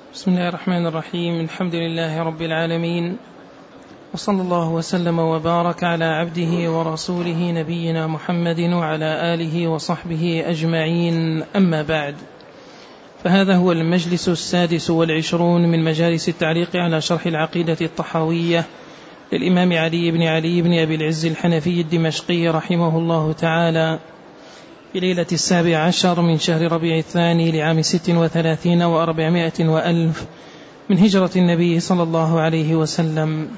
بسم الله الرحمن الرحيم. الحمد لله رب العالمين، وصلى الله وسلم وبارك على عبده ورسوله نبينا محمد وعلى آله وصحبه أجمعين. أما بعد، فهذا هو المجلس 26 من مجالس التعليق على شرح العقيدة الطحاوية للإمام علي بن أبي العز الحنفي الدمشقي رحمه الله تعالى، في ليلة 17 من شهر ربيع الثاني لعام 36 و400 وألف من هجرة النبي صلى الله عليه وسلم.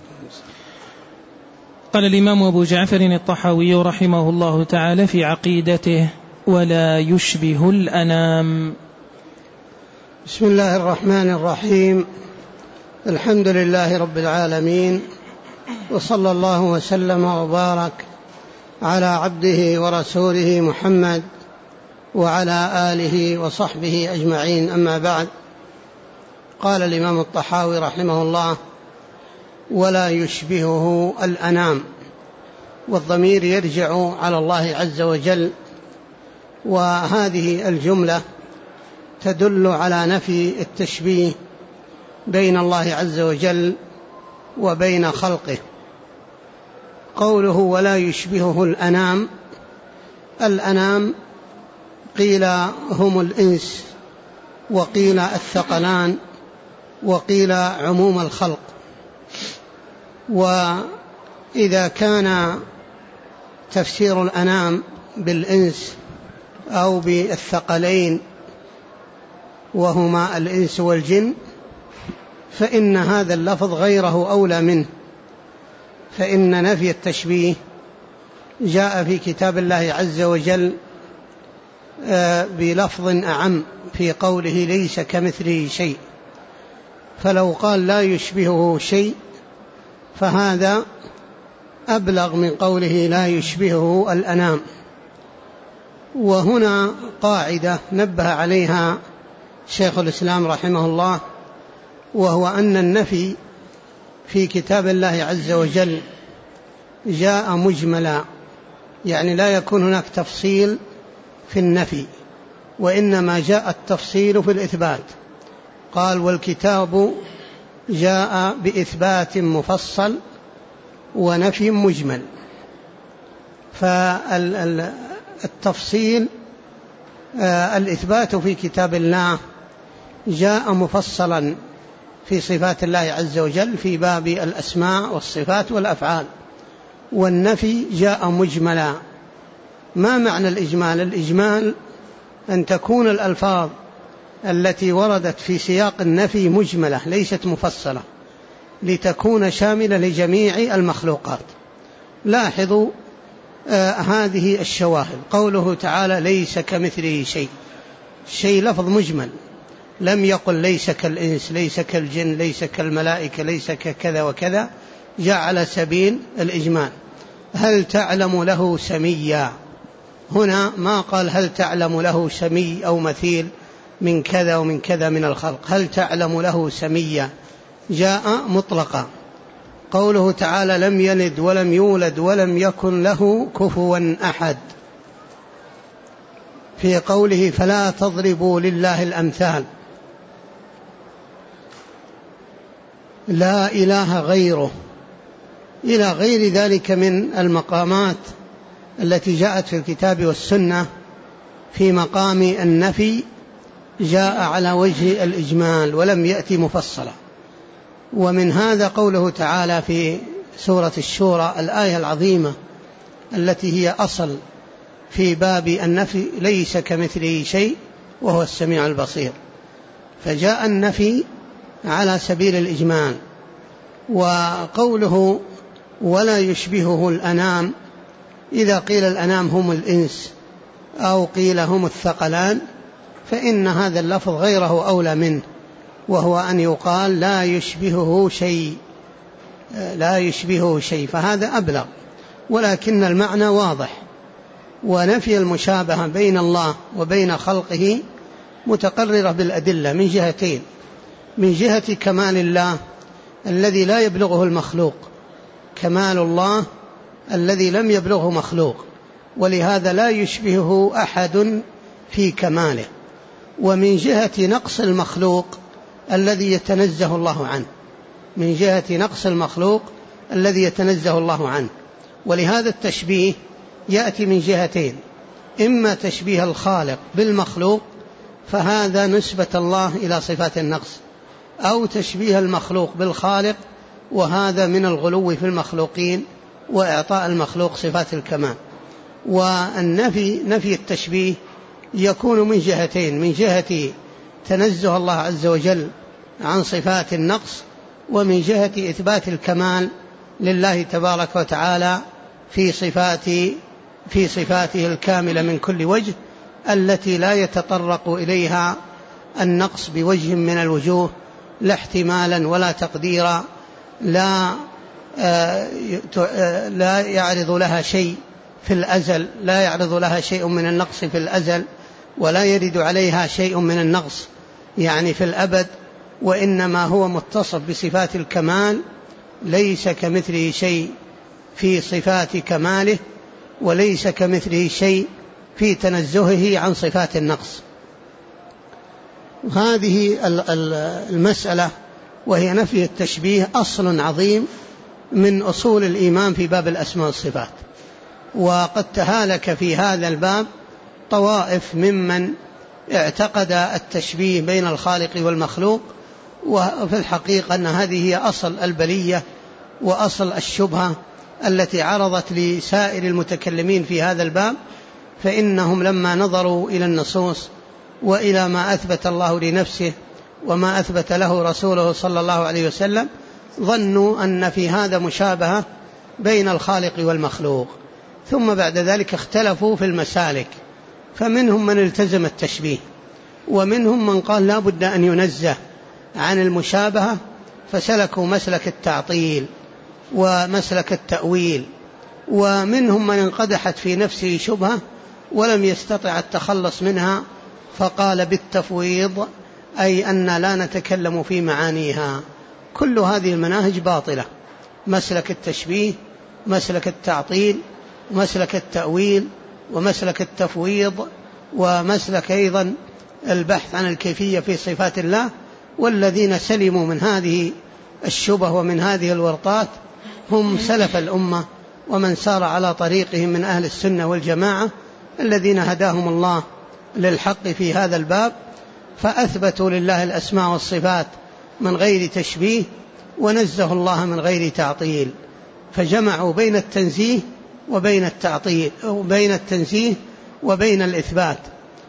قال الإمام أبو جعفر الطحاوي رحمه الله تعالى في عقيدته: ولا يشبه الأنام. بسم الله الرحمن الرحيم. الحمد لله رب العالمين، وصلى الله وسلم وبارك على عبده ورسوله محمد وعلى آله وصحبه أجمعين. أما بعد، قال الإمام الطحاوي رحمه الله: ولا يشبهه الأنام، والضمير يرجع على الله عز وجل، وهذه الجملة تدل على نفي التشبيه بين الله عز وجل وبين خلقه. قوله ولا يشبهه الأنام، الأنام قيل هم الإنس، وقيل الثقلان، وقيل عموم الخلق. وإذا كان تفسير الأنام بالإنس أو بالثقلين وهما الإنس والجن، فإن هذا اللفظ غيره أولى منه، فإن نفي التشبيه جاء في كتاب الله عز وجل بلفظ أعم في قوله ليس كمثله شيء، فلو قال لا يشبهه شيء فهذا أبلغ من قوله لا يشبهه الأنام. وهنا قاعدة نبه عليها شيخ الإسلام رحمه الله، وهو أن النفي في كتاب الله عز وجل جاء مجملا، يعني لا يكون هناك تفصيل في النفي، وإنما جاء التفصيل في الإثبات. قال: والكتاب جاء بإثبات مفصل ونفي مجمل. فالتفصيل الإثبات في كتاب الله جاء مفصلا في صفات الله عز وجل في باب الأسماء والصفات والأفعال، والنفي جاء مجملا. ما معنى الإجمال؟ الإجمال أن تكون الألفاظ التي وردت في سياق النفي مجملة ليست مفصلة، لتكون شاملة لجميع المخلوقات. لاحظوا هذه الشواهد. قوله تعالى ليس كمثله شيء لفظ مجمل، لم يقل ليس كالإنس، ليس كالجن، ليس كالملائكة، ليس ككذا وكذا، جاء على سبيل الإجمال. هل تعلم له سميا؟ هنا ما قال هل تعلم له سمي أو مثيل من كذا ومن كذا من الخلق، هل تعلم له سميا، جاء مطلقا. قوله تعالى لم يلد ولم يولد ولم يكن له كفوا أحد، في قوله فلا تضربوا لله الأمثال، لا إله غيره، إلى غير ذلك من المقامات التي جاءت في الكتاب والسنة في مقام النفي، جاء على وجه الإجمال ولم يأتي مفصلا. ومن هذا قوله تعالى في سورة الشورى الآية العظيمة التي هي أصل في باب النفي: ليس كمثله شيء وهو السميع البصير. فجاء النفي على سبيل الإجمال. وقوله ولا يشبهه الأنام، إذا قيل الأنام هم الإنس أو قيل هم الثقلان، فإن هذا اللفظ غيره أولى منه، وهو أن يقال لا يشبهه شيء، فهذا أبلغ، ولكن المعنى واضح. ونفي المشابهة بين الله وبين خلقه متقررة بالأدلة من جهتين: من جهة كمال الله الذي لا يبلغه المخلوق، كمال الله الذي لم يبلغه مخلوق، ولهذا لا يشبهه أحد في كماله. ومن جهة نقص المخلوق الذي يتنزه الله عنه، من جهة نقص المخلوق الذي يتنزه الله عنه. ولهذا التشبيه يأتي من جهتين: إما تشبيه الخالق بالمخلوق فهذا نسبة الله إلى صفات النقص، أو تشبيه المخلوق بالخالق وهذا من الغلو في المخلوقين وإعطاء المخلوق صفات الكمال. نفي التشبيه يكون من جهتين: من جهة تنزه الله عز وجل عن صفات النقص، ومن جهة إثبات الكمال لله تبارك وتعالى في صفاته الكاملة من كل وجه، التي لا يتطرق إليها النقص بوجه من الوجوه، لا احتمالا ولا تقديرا، لا يعرض لها شيء في الأزل، لا يعرض لها شيء من النقص في الأزل، ولا يرد عليها شيء من النقص يعني في الأبد، وإنما هو متصف بصفات الكمال، ليس كمثله شيء في صفات كماله، وليس كمثله شيء في تنزهه عن صفات النقص. هذه المسألة وهي نفي التشبيه أصل عظيم من أصول الإيمان في باب الأسماء والصفات. وقد تهالك في هذا الباب طوائف ممن اعتقد التشبيه بين الخالق والمخلوق، وفي الحقيقة أن هذه هي أصل البلية وأصل الشبهة التي عرضت لسائر المتكلمين في هذا الباب. فإنهم لما نظروا إلى النصوص وإلى ما أثبت الله لنفسه وما أثبت له رسوله صلى الله عليه وسلم ظنوا أن في هذا مشابهة بين الخالق والمخلوق، ثم بعد ذلك اختلفوا في المسالك، فمنهم من التزم التشبيه، ومنهم من قال لا بد أن ينزه عن المشابهة، فسلكوا مسلك التعطيل ومسلك التأويل، ومنهم من انقدحت في نفسه شبهة ولم يستطع التخلص منها فقال بالتفويض، أي أن لا نتكلم في معانيها. كل هذه المناهج باطلة: مسلك التشبيه، مسلك التعطيل، مسلك التأويل، ومسلك التفويض، ومسلك أيضا البحث عن الكيفية في صفات الله. والذين سلموا من هذه الشبه ومن هذه الورطات هم سلف الأمة ومن سار على طريقهم من أهل السنة والجماعة، الذين هداهم الله للحق في هذا الباب، فأثبتوا لله الأسماء والصفات من غير تشبيه، ونزه الله من غير تعطيل، فجمعوا بين التنزيه وبين التعطيل، وبين التنزيه وبين الإثبات،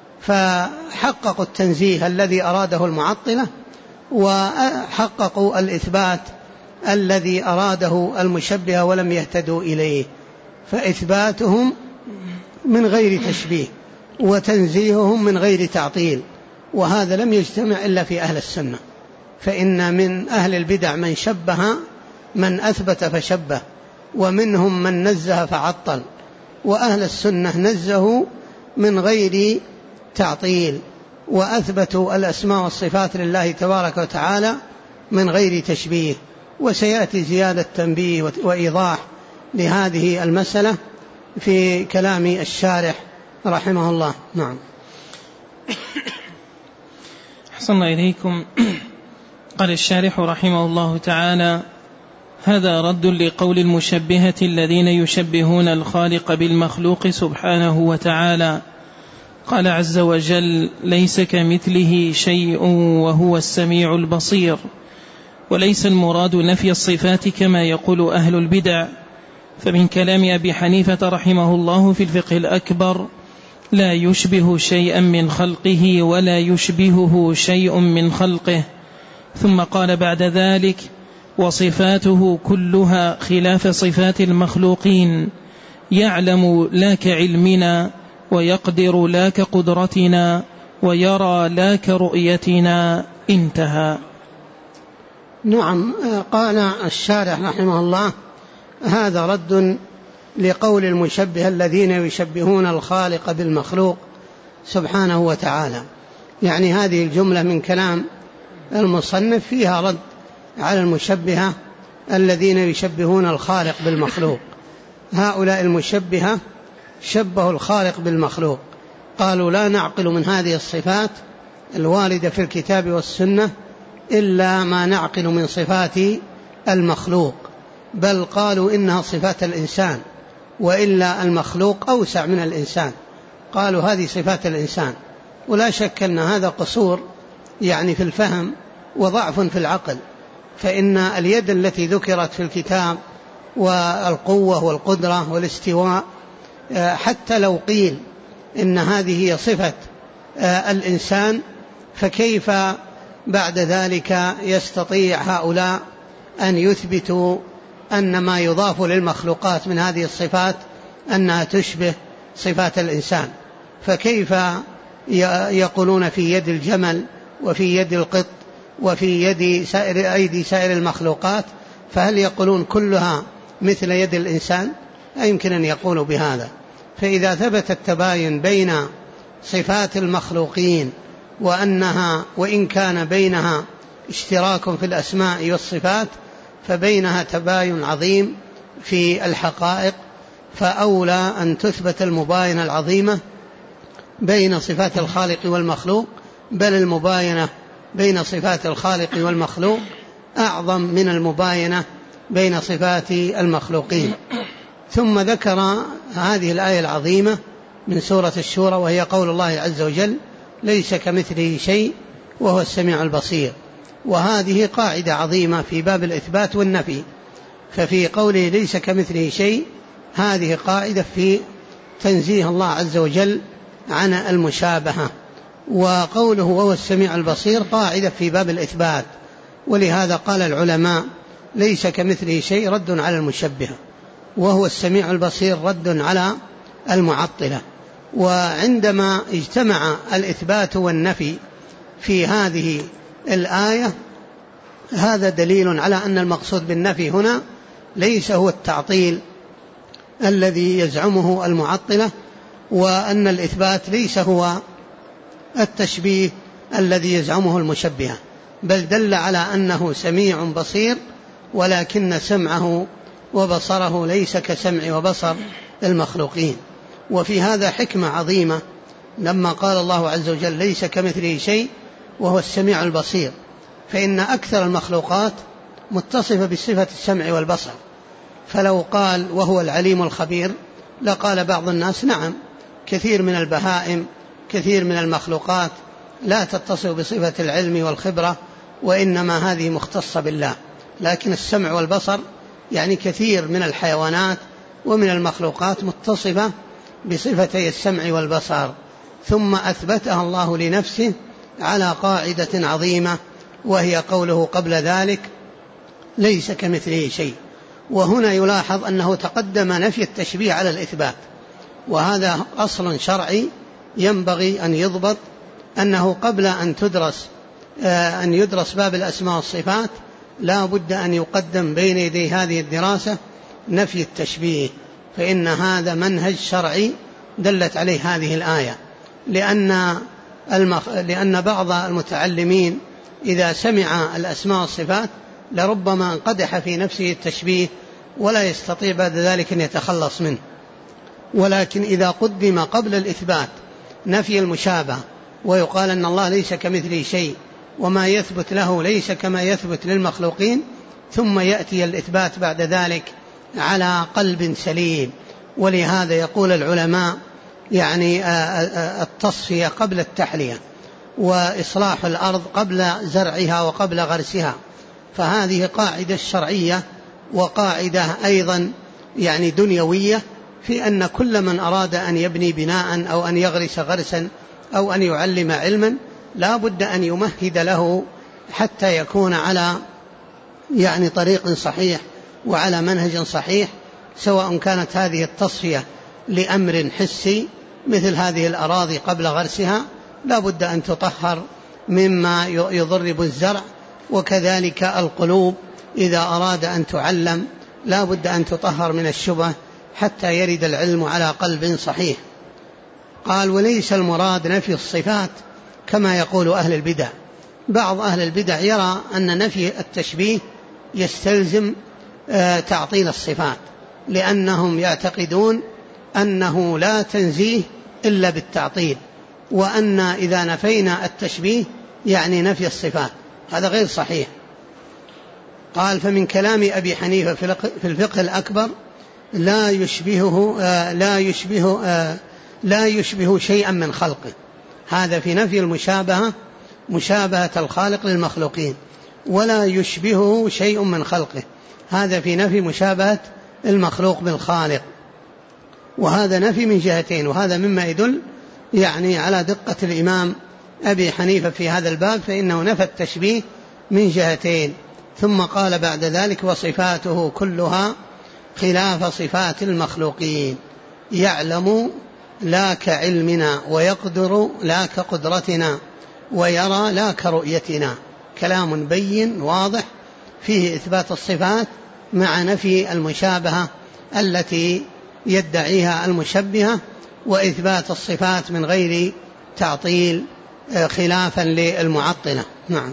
فحققوا التنزيه الذي أراده المعطلة، وحققوا الإثبات الذي أراده المشبهة ولم يهتدوا إليه. فإثباتهم من غير تشبيه وتنزيههم من غير تعطيل، وهذا لم يجتمع إلا في أهل السنة. فإن من أهل البدع من شبه، من أثبت فشبه، ومنهم من نزه فعطل، وأهل السنة نزهوا من غير تعطيل، وأثبتوا الأسماء والصفات لله تبارك وتعالى من غير تشبيه. وسيأتي زيادة تنبيه وإيضاح لهذه المسألة في كلام الشارح رحمه الله. نعم. أحسن إليكم. قال الشارح رحمه الله تعالى: هذا رد لقول المشبهة الذين يشبهون الخالق بالمخلوق سبحانه وتعالى. قال عز وجل: ليس كمثله شيء وهو السميع البصير. وليس المراد نفي الصفات كما يقول أهل البدع، فمن كلام أبي حنيفة رحمه الله في الفقه الأكبر: لا يشبه شيئا من خلقه ولا يشبهه شيء من خلقه. ثم قال بعد ذلك: وصفاته كلها خلاف صفات المخلوقين، يعلم لا كعلمنا، ويقدر لا كقدرتنا، ويرى لا كرؤيتنا. انتهى. نعم. قال الشارح رحمه الله: هذا رد لقول المشبه الذين يشبهون الخالق بالمخلوق سبحانه وتعالى. يعني هذه الجملة من كلام المصنف فيها رد على المشبهة الذين يشبهون الخالق بالمخلوق. هؤلاء المشبهة شبهوا الخالق بالمخلوق، قالوا لا نعقل من هذه الصفات الواردة في الكتاب والسنة إلا ما نعقل من صفات المخلوق، بل قالوا إنها صفات الإنسان، وإلا المخلوق أوسع من الإنسان، قالوا هذه صفات الإنسان. ولا شك أن هذا قصور يعني في الفهم وضعف في العقل، فإن اليد التي ذكرت في الكتاب والقوة والقدرة والاستواء، حتى لو قيل إن هذه هي صفة الإنسان، فكيف بعد ذلك يستطيع هؤلاء أن يثبتوا أن ما يضاف للمخلوقات من هذه الصفات أنها تشبه صفات الإنسان؟ فكيف يقولون في يد الجمل وفي يد القط وفي يد أيدي سائر المخلوقات، فهل يقولون كلها مثل يد الإنسان؟ لا يمكن أن يقولوا بهذا. فإذا ثبت التباين بين صفات المخلوقين وأنها وإن كان بينها اشتراك في الأسماء والصفات، فبينها تباين عظيم في الحقائق، فأولى أن تثبت المباينة العظيمة بين صفات الخالق والمخلوق، بل المباينة بين صفات الخالق والمخلوق أعظم من المباينة بين صفات المخلوقين. ثم ذكر هذه الآية العظيمة من سورة الشورى، وهي قول الله عز وجل: ليس كمثله شيء وهو السميع البصير. وهذه قاعدة عظيمة في باب الإثبات والنفي، ففي قوله ليس كمثله شيء هذه قاعدة في تنزيه الله عز وجل عن المشابهة، وقوله وهو السميع البصير قاعدة في باب الإثبات. ولهذا قال العلماء: ليس كمثله شيء رد على المشبهة، وهو السميع البصير رد على المعطلة. وعندما اجتمع الإثبات والنفي في هذه الآية، هذا دليل على أن المقصود بالنفي هنا ليس هو التعطيل الذي يزعمه المعطلة، وأن الإثبات ليس هو التشبيه الذي يزعمه المشبهة، بل دل على أنه سميع بصير، ولكن سمعه وبصره ليس كسمع وبصر المخلوقين. وفي هذا حكمة عظيمة لما قال الله عز وجل: ليس كمثله شيء وهو السميع البصير، فإن أكثر المخلوقات متصفة بصفة السمع والبصر، فلو قال وهو العليم الخبير لقال بعض الناس: نعم، كثير من البهائم كثير من المخلوقات لا تتصف بصفة العلم والخبرة، وإنما هذه مختصة بالله. لكن السمع والبصر يعني كثير من الحيوانات ومن المخلوقات متصفة بصفتي السمع والبصر، ثم أثبتها الله لنفسه على قاعدة عظيمة، وهي قوله قبل ذلك: ليس كمثله شيء. وهنا يلاحظ أنه تقدم نفي التشبيه على الإثبات، وهذا أصل شرعي ينبغي أن يضبط، أنه قبل أن يدرس باب الأسماء والصفات لا بد أن يقدم بين يدي هذه الدراسة نفي التشبيه، فإن هذا منهج شرعي دلت عليه هذه الآية. لأن بعض المتعلمين إذا سمع الأسماء والصفات لربما انقدح في نفسه التشبيه ولا يستطيع بعد ذلك أن يتخلص منه. ولكن إذا قدم قبل الإثبات نفي المشابهة، ويقال أن الله ليس كمثله شيء وما يثبت له ليس كما يثبت للمخلوقين، ثم يأتي الإثبات بعد ذلك على قلب سليم. ولهذا يقول العلماء يعني التصفية قبل التحلية، وإصلاح الأرض قبل زرعها وقبل غرسها، فهذه قاعدة شرعية، وقاعدة أيضا يعني دنيوية، في أن كل من أراد أن يبني بناء أو أن يغرس غرسا أو أن يعلم علما لا بد أن يمهد له حتى يكون على يعني طريق صحيح وعلى منهج صحيح، سواء كانت هذه التصفية لأمر حسي مثل هذه الأراضي قبل غرسها لا بد أن تطهر مما يضرب الزرع، وكذلك القلوب إذا أراد أن تعلم لا بد أن تطهر من الشبه حتى يرد العلم على قلب صحيح. قال: وليس المراد نفي الصفات كما يقول أهل البدع. بعض أهل البدع يرى أن نفي التشبيه يستلزم تعطيل الصفات، لأنهم يعتقدون أنه لا تنزيه إلا بالتعطيل، وأن إذا نفينا التشبيه يعني نفي الصفات، هذا غير صحيح. قال فمن كلام أبي حنيفة في الفقه الأكبر لا يشبه شيئا من خلقه. هذا في نفي المشابهة، مشابهة الخالق للمخلوقين، ولا يشبهه شيء من خلقه، هذا في نفي مشابهة المخلوق بالخالق. وهذا نفي من جهتين، وهذا مما يدل يعني على دقة الإمام أبي حنيفة في هذا الباب، فإنه نفى التشبيه من جهتين. ثم قال بعد ذلك وصفاته كلها خلاف صفات المخلوقين، يعلم لا كعلمنا، ويقدر لا كقدرتنا، ويرى لا كرؤيتنا. كلام بين واضح فيه إثبات الصفات مع نفي المشابهة التي يدعيها المشبهة، وإثبات الصفات من غير تعطيل خلافا للمعطلة. نعم.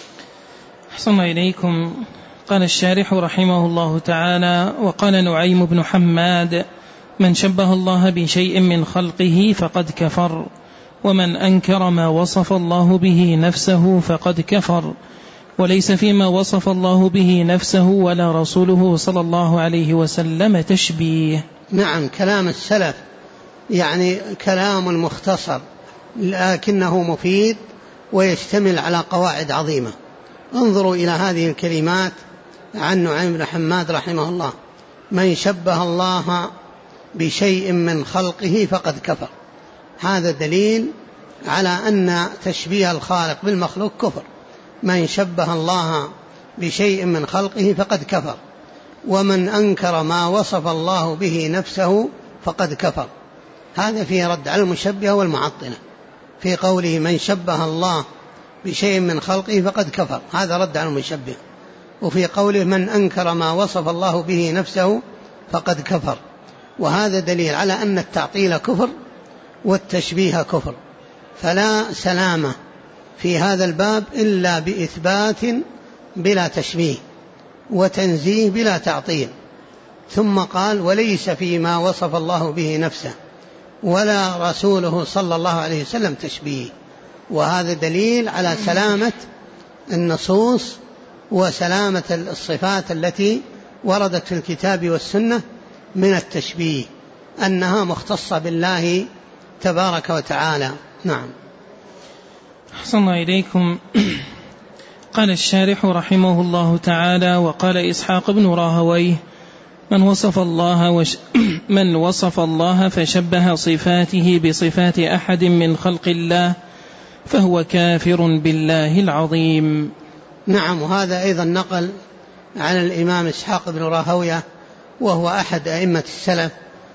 أحسن إليكم. قال الشارح رحمه الله تعالى: وقال نعيم بن حماد: من شبه الله بشيء من خلقه فقد كفر، ومن أنكر ما وصف الله به نفسه فقد كفر، وليس فيما وصف الله به نفسه ولا رسوله صلى الله عليه وسلم تشبيه. نعم، كلام السلف يعني كلام مختصر لكنه مفيد ويشتمل على قواعد عظيمة. انظروا إلى هذه الكلمات عن نعيم بن حماد رحمه الله: من شبه الله بشيء من خلقه فقد كفر. هذا دليل على أن تشبيه الخالق بالمخلوق كفر. من شبه الله بشيء من خلقه فقد كفر، ومن أنكر ما وصف الله به نفسه فقد كفر. هذا فيه رد على المشبهة والمعطلة في قوله من شبه الله بشيء من خلقه فقد كفر، هذا رد على المشبهة. وفي قوله من أنكر ما وصف الله به نفسه فقد كفر، وهذا دليل على أن التعطيل كفر والتشبيه كفر. فلا سلامة في هذا الباب إلا بإثبات بلا تشبيه، وتنزيه بلا تعطيل. ثم قال وليس فيما وصف الله به نفسه ولا رسوله صلى الله عليه وسلم تشبيه. وهذا دليل على سلامة النصوص وسلامة الصفات التي وردت في الكتاب والسنة من التشبيه، أنها مختصة بالله تبارك وتعالى. نعم. أحسن إليكم. قال الشارح رحمه الله تعالى: وقال إسحاق بن راهويه: من وصف الله فشبه صفاته بصفات أحد من خلق الله فهو كافر بالله العظيم. نعم. وهذا أيضا نقل عن الإمام إسحاق بن راهويه، وهو أحد أئمة السلف،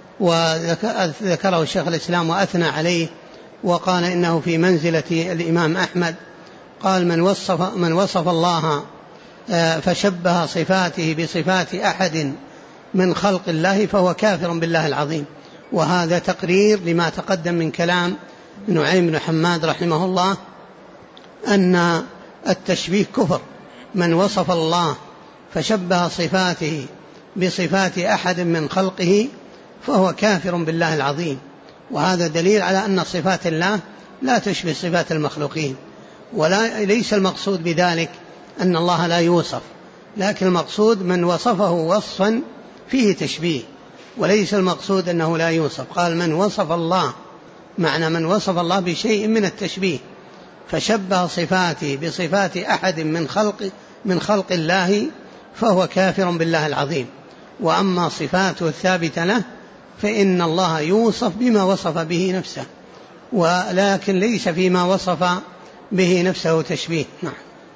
وذكره شيخ الإسلام وأثنى عليه، وقال إنه في منزلة الإمام أحمد. قال من وصف الله فشبه صفاته بصفات أحد من خلق الله فهو كافر بالله العظيم. وهذا تقرير لما تقدم من كلام نعيم بن حماد رحمه الله أن التشبيه كفر. من وصف الله فشبه صفاته بصفات أحد من خلقه فهو كافر بالله العظيم. وهذا دليل على أن صفات الله لا تشبه صفات المخلوقين، وليس المقصود بذلك أن الله لا يوصف، لكن المقصود من وصفه وصفا فيه تشبيه، وليس المقصود أنه لا يوصف. قال من وصف الله، معنى من وصف الله بشيء من التشبيه فشبه صفاته بصفات أحد من خلق الله فهو كافر بالله العظيم. وأما صفاته الثابتة له فإن الله يوصف بما وصف به نفسه، ولكن ليس فيما وصف به نفسه تشبيه. نعم.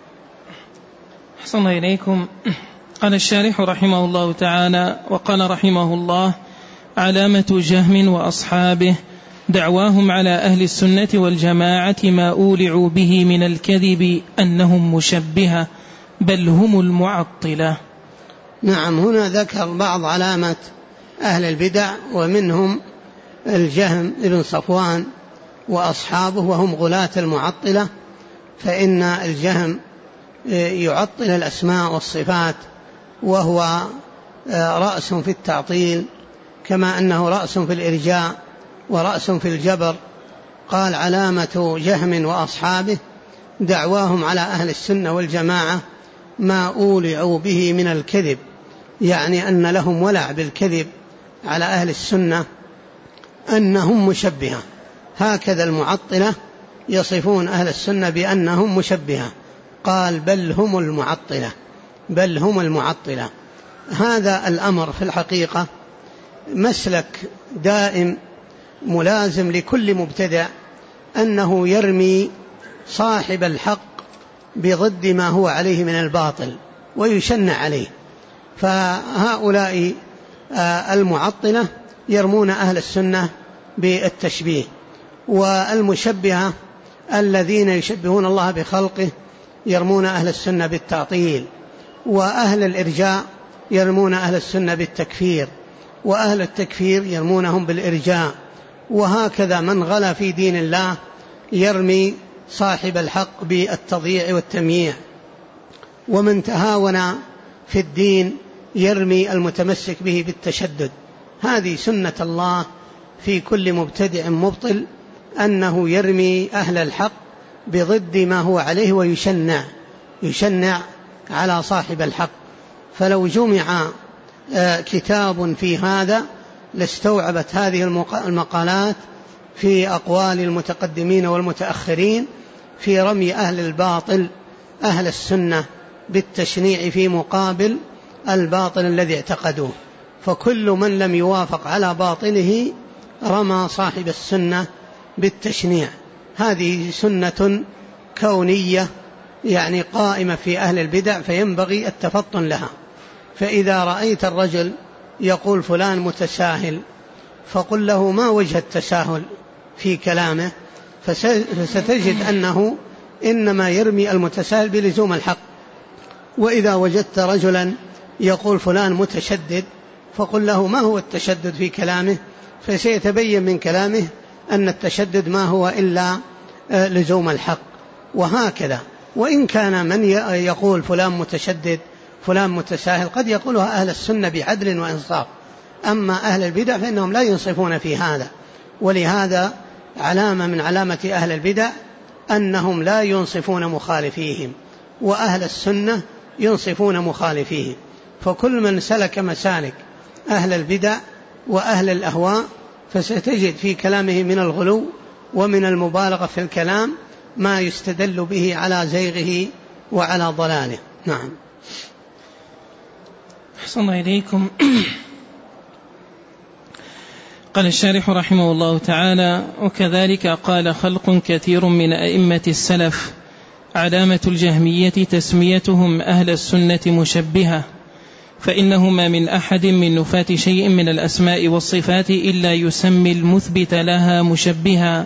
أحسن إليكم. قال الشارح رحمه الله تعالى: وقال رحمه الله: علامة جهم وأصحابه دعواهم على أهل السنة والجماعة ما أولعوا به من الكذب أنهم مشبهة بل هم المعطلة. نعم. هنا ذكر بعض علامة أهل البدع، ومنهم الجهم ابن صفوان وأصحابه وهم غلاة المعطلة. فإن الجهم يعطل الأسماء والصفات، وهو رأس في التعطيل كما أنه رأس في الإرجاء ورأس في الجبر. قال علامة جهم وأصحابه دعواهم على أهل السنة والجماعة ما أولعوا به من الكذب، يعني أن لهم ولع بالكذب على أهل السنة أنهم مشبهة. هكذا المعطلة يصفون أهل السنة بأنهم مشبهة، قال بل هم المعطلة، بل هم المعطلة. هذا الأمر في الحقيقة مسلك دائم ملازم لكل مبتدع، أنه يرمي صاحب الحق بضد ما هو عليه من الباطل ويشنع عليه. فهؤلاء المعطلة يرمون أهل السنة بالتشبيه، والمشبهة الذين يشبهون الله بخلقه يرمون أهل السنة بالتعطيل، وأهل الإرجاء يرمون أهل السنة بالتكفير، وأهل التكفير يرمونهم بالإرجاء. وهكذا من غلا في دين الله يرمي صاحب الحق بالتضييع والتمييع، ومن تهاون في الدين يرمي المتمسك به بالتشدد. هذه سنة الله في كل مبتدع مبطل، أنه يرمي أهل الحق بضد ما هو عليه ويشنع على صاحب الحق. فلو جمع كتاب في هذا لاستوعبت هذه المقالات في أقوال المتقدمين والمتأخرين في رمي أهل الباطل أهل السنة بالتشنيع في مقابل الباطل الذي اعتقدوه. فكل من لم يوافق على باطله رمى صاحب السنة بالتشنيع. هذه سنة كونية يعني قائمة في أهل البدع، فينبغي التفطن لها. فإذا رأيت الرجل يقول فلان متساهل فقل له ما وجه التساهل في كلامه، فستجد أنه إنما يرمي المتساهل بلزوم الحق. وإذا وجدت رجلا يقول فلان متشدد فقل له ما هو التشدد في كلامه، فسيتبين من كلامه أن التشدد ما هو إلا لزوم الحق. وهكذا وإن كان من يقول فلان متشدد فلان متساهل قد يقولها أهل السنة بعدل وإنصاف، أما أهل البدع فإنهم لا ينصفون في هذا. ولهذا علامة من علامة أهل البدع أنهم لا ينصفون مخالفيهم، وأهل السنة ينصفون مخالفيهم. فكل من سلك مسالك أهل البدع وأهل الأهواء فستجد في كلامه من الغلو ومن المبالغة في الكلام ما يستدل به على زيغه وعلى ضلاله. نعم. أحسن إليكم. قال الشارح رحمه الله تعالى: وكذلك قال خلق كثير من أئمة السلف: علامة الجهمية تسميتهم أهل السنة مشبهة، فإنه ما من أحد من نفاة شيء من الأسماء والصفات إلا يسمي المثبت لها مشبها.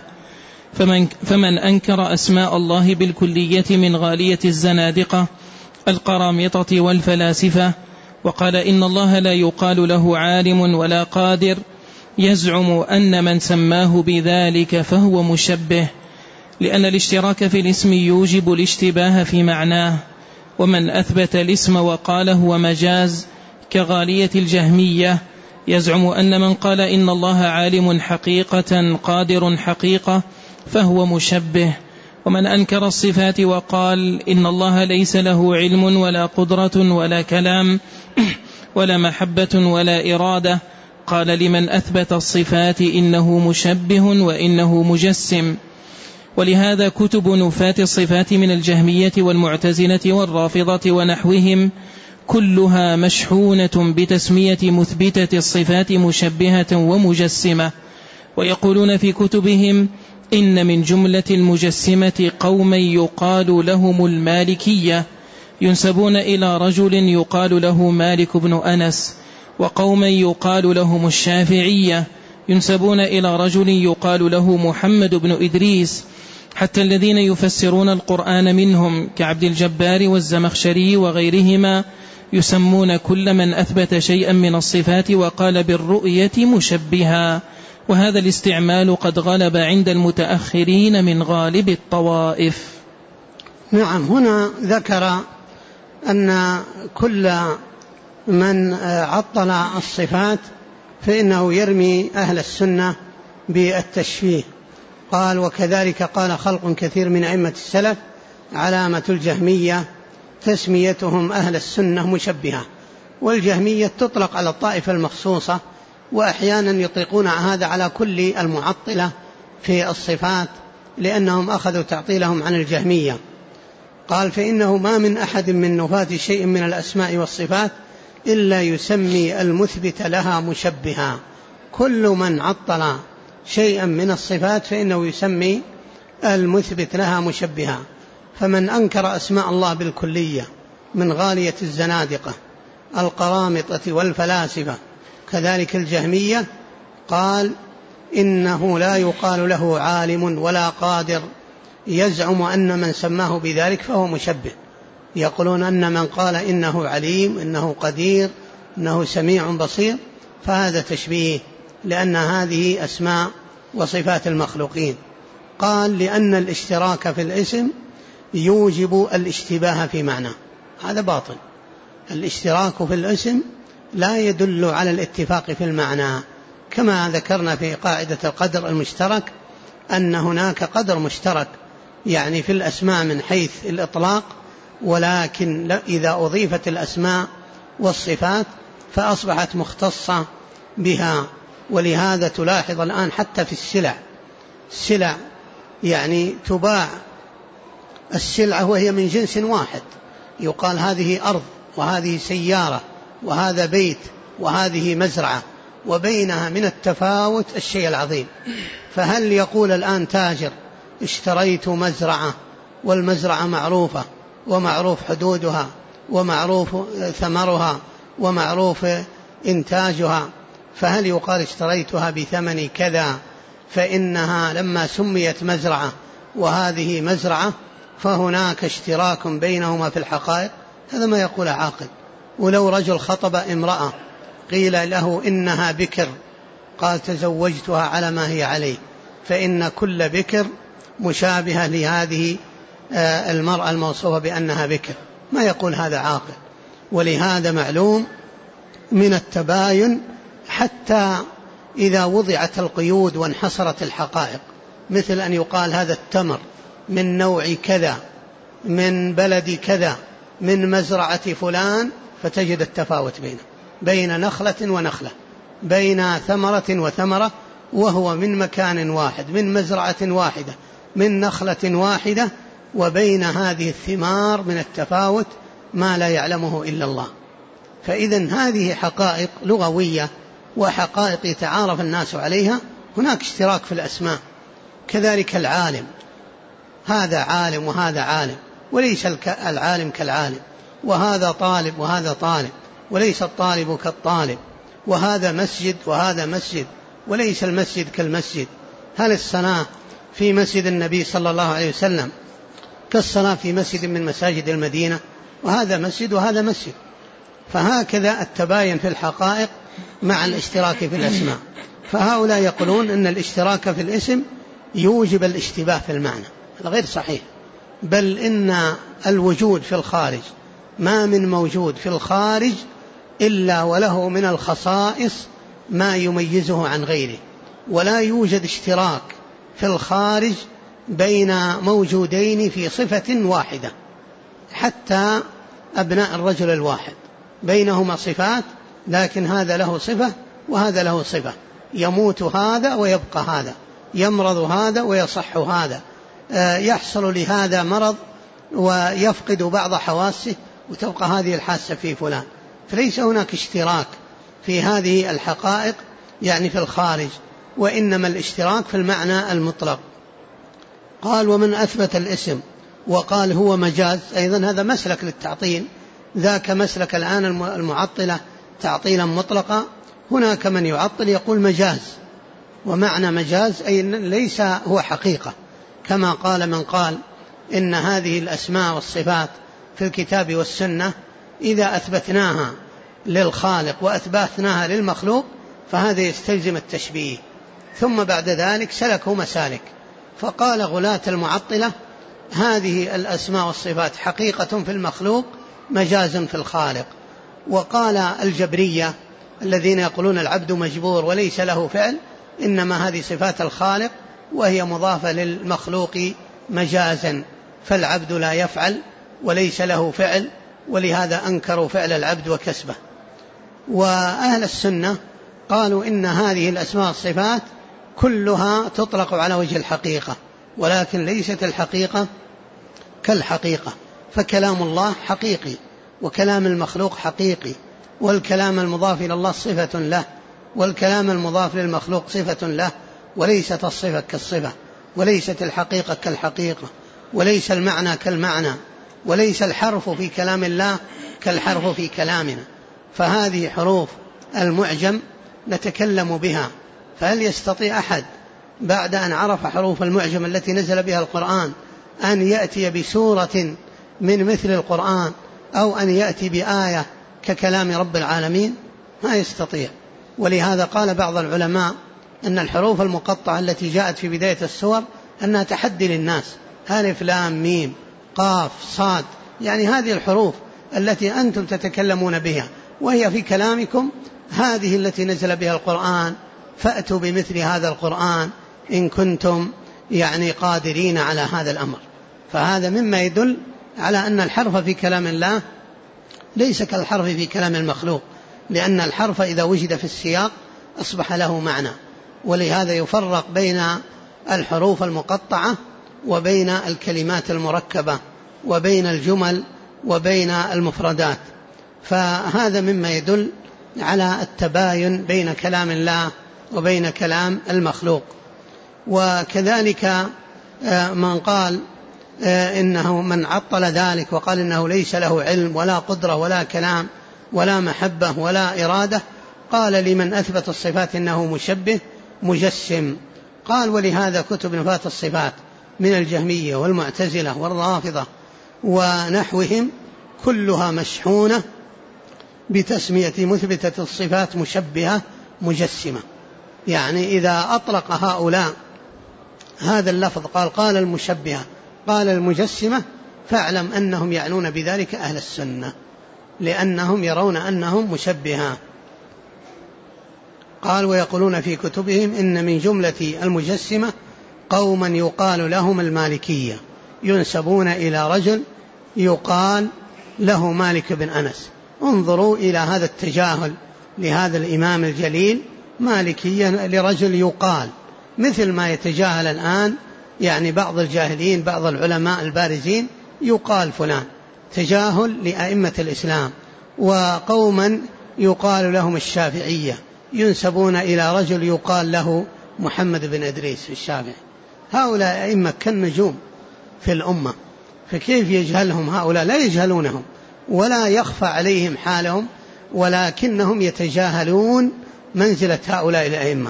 فمن أنكر أسماء الله بالكلية من غالية الزنادقة القرامطة والفلاسفة وقال إن الله لا يقال له عالم ولا قادر، يزعم أن من سماه بذلك فهو مشبه، لأن الاشتراك في الاسم يوجب الاشتباه في معناه. ومن أثبت الاسم وقال هو مجاز كغالية الجهمية يزعم أن من قال إن الله عالم حقيقة قادر حقيقة فهو مشبه. ومن أنكر الصفات وقال إن الله ليس له علم ولا قدرة ولا كلام ولا محبة ولا إرادة قال لمن أثبت الصفات إنه مشبه وإنه مجسم. ولهذا كتب نفاة الصفات من الجهمية والمعتزلة والرافضة ونحوهم كلها مشحونة بتسمية مثبتة الصفات مشبهة ومجسمة. ويقولون في كتبهم إن من جملة المجسمة قوما يقال لهم المالكية ينسبون إلى رجل يقال له مالك بن أنس، وقوما يقال لهم الشافعية ينسبون إلى رجل يقال له محمد بن إدريس، حتى الذين يفسرون القرآن منهم كعبد الجبار والزمخشري وغيرهما يسمون كل من أثبت شيئا من الصفات وقال بالرؤية مشبها. وهذا الاستعمال قد غلب عند المتأخرين من غالب الطوائف. نعم. هنا ذكر أن كل من عطل الصفات فإنه يرمي أهل السنة بالتشبيه. قال وكذلك قال خلق كثير من أئمة السلف: علامة الجهمية تسميتهم أهل السنة مشبهة، والجهمية تطلق على الطائفة المخصوصة، وأحيانا يطلقون هذا على كل المعطلة في الصفات، لأنهم أخذوا تعطيلهم عن الجهمية. قال فإنه ما من أحد من نفاة شيء من الأسماء والصفات إلا يسمي المثبت لها مشبها. كل من عطل شيئا من الصفات فإنه يسمي المثبت لها مشبها. فمن أنكر أسماء الله بالكلية من غالية الزنادقة القرامطة والفلاسفة كذلك الجهمية، قال إنه لا يقال له عالم ولا قادر، يزعم أن من سماه بذلك فهو مشبه. يقولون أن من قال إنه عليم إنه قدير إنه سميع بصير فهذا تشبيه، لأن هذه أسماء وصفات المخلوقين. قال لأن الاشتراك في الاسم يوجب الاشتباه في معنى، هذا باطل. الاشتراك في الاسم لا يدل على الاتفاق في المعنى، كما ذكرنا في قاعدة القدر المشترك أن هناك قدر مشترك يعني في الأسماء من حيث الإطلاق، ولكن إذا أضيفت الأسماء والصفات فأصبحت مختصة بها. ولهذا تلاحظ الآن حتى في السلع يعني تباع السلعة وهي من جنس واحد، يقال هذه أرض وهذه سيارة وهذا بيت وهذه مزرعة، وبينها من التفاوت الشيء العظيم. فهل يقول الآن تاجر اشتريت مزرعة والمزرعة معروفة ومعروف حدودها ومعروف ثمرها ومعروف إنتاجها، فهل يقال اشتريتها بثمن كذا فإنها لما سميت مزرعة وهذه مزرعة فهناك اشتراك بينهما في الحقائق؟ هذا ما يقول عاقل. ولو رجل خطب امرأة قيل له إنها بكر قال تزوجتها على ما هي عليه، فإن كل بكر مشابهة لهذه المرأة الموصوفة بأنها بكر، ما يقول هذا عاقل. ولهذا معلوم من التباين حتى إذا وضعت القيود وانحصرت الحقائق، مثل أن يقال هذا التمر من نوع كذا من بلد كذا من مزرعة فلان، فتجد التفاوت بين نخلة ونخلة، بين ثمرة وثمرة، وهو من مكان واحد من مزرعة واحدة من نخلة واحدة، وبين هذه الثمار من التفاوت ما لا يعلمه إلا الله. فإذن هذه حقائق لغوية وحقائق يتعارف الناس عليها. هناك اشتراك في الأسماء. كذلك العالم، هذا عالم وهذا عالم، وليس العالم كالعالم، وهذا طالب وهذا طالب، وليس الطالب كالطالب، وهذا مسجد وهذا مسجد، وليس المسجد كالمسجد. هل الصلاة في مسجد النبي صلى الله عليه وسلم كالصلاة في مسجد من مساجد المدينة؟ وهذا مسجد وهذا مسجد. فهكذا التباين في الحقائق مع الاشتراك في الأسماء. فهؤلاء يقولون أن الاشتراك في الاسم يوجب الاشتباه في المعنى، هذا غير صحيح. بل إن الوجود في الخارج، ما من موجود في الخارج إلا وله من الخصائص ما يميزه عن غيره، ولا يوجد اشتراك في الخارج بين موجودين في صفة واحدة. حتى أبناء الرجل الواحد بينهما صفات، لكن هذا له صفة وهذا له صفة، يموت هذا ويبقى هذا، يمرض هذا ويصح هذا، يحصل لهذا مرض ويفقد بعض حواسه وتبقى هذه الحاسة في فلان. فليس هناك اشتراك في هذه الحقائق يعني في الخارج، وإنما الاشتراك في المعنى المطلق. قال ومن أثبت الاسم وقال هو مجاز، أيضا هذا مسلك للتعطيل، ذاك مسلك الآن المعطلة تعطيلا مطلقا. هناك من يعطل يقول مجاز، ومعنى مجاز أي ليس هو حقيقة، كما قال من قال إن هذه الأسماء والصفات في الكتاب والسنة إذا أثبتناها للخالق وأثبتناها للمخلوق فهذا يستلزم التشبيه. ثم بعد ذلك سلكوا مسالك، فقال غلاة المعطلة هذه الأسماء والصفات حقيقة في المخلوق مجاز في الخالق. وقال الجبرية الذين يقولون العبد مجبور وليس له فعل، إنما هذه صفات الخالق وهي مضافة للمخلوق مجازا، فالعبد لا يفعل وليس له فعل، ولهذا أنكروا فعل العبد وكسبه. وأهل السنة قالوا إن هذه الأسماء والصفات كلها تطلق على وجه الحقيقة، ولكن ليست الحقيقة كالحقيقة، فكلام الله حقيقي وكلام المخلوق حقيقي، والكلام المضاف إلى الله صفة له، والكلام المضاف للمخلوق صفة له، وليست الصفة كالصفة، وليست الحقيقة كالحقيقة، وليس المعنى كالمعنى، وليس الحرف في كلام الله كالحرف في كلامنا. فهذه حروف المعجم نتكلم بها، فهل يستطيع أحد بعد أن عرف حروف المعجم التي نزل بها القرآن أن يأتي بسورة من مثل القرآن أو أن يأتي بآية ككلام رب العالمين؟ ما يستطيع. ولهذا قال بعض العلماء أن الحروف المقطعة التي جاءت في بداية السور أنها تحدي للناس، ألف لام ميم قاف صاد، يعني هذه الحروف التي أنتم تتكلمون بها وهي في كلامكم هذه التي نزل بها القرآن، فأتوا بمثل هذا القرآن إن كنتم يعني قادرين على هذا الأمر. فهذا مما يدل على أن الحرف في كلام الله ليس كالحرف في كلام المخلوق، لأن الحرف إذا وجد في السياق أصبح له معنى. ولهذا يفرق بين الحروف المقطعة وبين الكلمات المركبة وبين الجمل وبين المفردات. فهذا مما يدل على التباين بين كلام الله وبين كلام المخلوق. وكذلك من قال إنه من عطل ذلك وقال إنه ليس له علم ولا قدرة ولا كلام ولا محبة ولا إرادة، قال لمن أثبت الصفات إنه مشبه مجسم. قال ولهذا كتب نفاة الصفات من الجهمية والمعتزلة والرافضة ونحوهم كلها مشحونة بتسمية مثبتة الصفات مشبهة مجسمة. يعني إذا أطلق هؤلاء هذا اللفظ قال المشبهة قال المجسمة، فاعلم أنهم يعنون بذلك أهل السنة، لأنهم يرون أنهم مشبهة. قال ويقولون في كتبهم إن من جملة المجسمة قوما يقال لهم المالكية، ينسبون إلى رجل يقال له مالك بن أنس. انظروا إلى هذا التجاهل لهذا الإمام الجليل، مالكيا لرجل يقال، مثل ما يتجاهل الآن يعني بعض الجاهلين بعض العلماء البارزين يقال فلان، تجاهل لأئمة الإسلام. وقوما يقال لهم الشافعية، ينسبون إلى رجل يقال له محمد بن إدريس الشافعي. هؤلاء أئمة كالنجوم في الأمة، فكيف يجهلهم هؤلاء؟ لا يجهلونهم ولا يخفى عليهم حالهم، ولكنهم يتجاهلون منزلة هؤلاء الأئمة.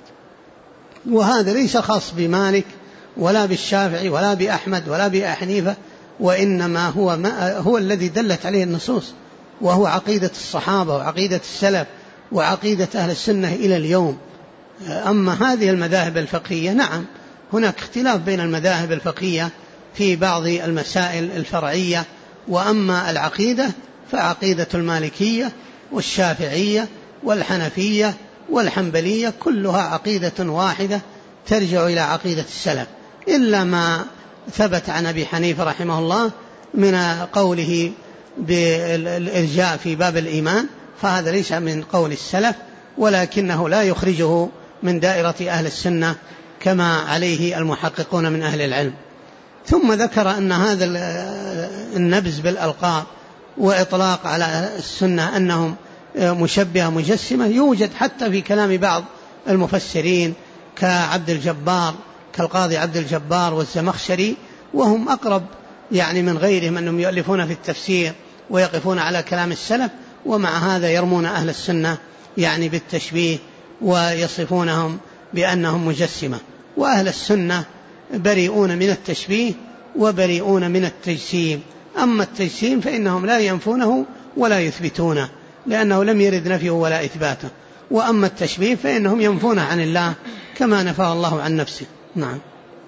وهذا ليس خاص بمالك ولا بالشافعي ولا بأحمد ولا بأحنيفة، وإنما هو الذي دلت عليه النصوص، وهو عقيدة الصحابة وعقيدة السلف وعقيدة أهل السنة إلى اليوم. أما هذه المذاهب الفقهية، نعم هناك اختلاف بين المذاهب الفقهية في بعض المسائل الفرعية، وأما العقيدة فعقيدة المالكية والشافعية والحنفية والحنبلية كلها عقيدة واحدة ترجع إلى عقيدة السلف، إلا ما ثبت عن أبي حنيفة رحمه الله من قوله بالإرجاء في باب الإيمان، فهذا ليس من قول السلف، ولكنه لا يخرجه من دائرة أهل السنة كما عليه المحققون من أهل العلم. ثم ذكر أن هذا النبذ بالألقاب وإطلاق على السنة أنهم مشبهة مجسمة يوجد حتى في كلام بعض المفسرين كعبد الجبار، كالقاضي عبد الجبار والزمخشري، وهم أقرب يعني من غيرهم أنهم يؤلفون في التفسير ويقفون على كلام السلف، ومع هذا يرمون أهل السنة يعني بالتشبيه ويصفونهم بأنهم مجسمة. وأهل السنة بريئون من التشبيه وبريئون من التجسيم. أما التجسيم فإنهم لا ينفونه ولا يثبتونه، لأنه لم يرد نفيه ولا إثباته. وأما التشبيه فإنهم ينفونه عن الله كما نفاه الله عن نفسه. نعم.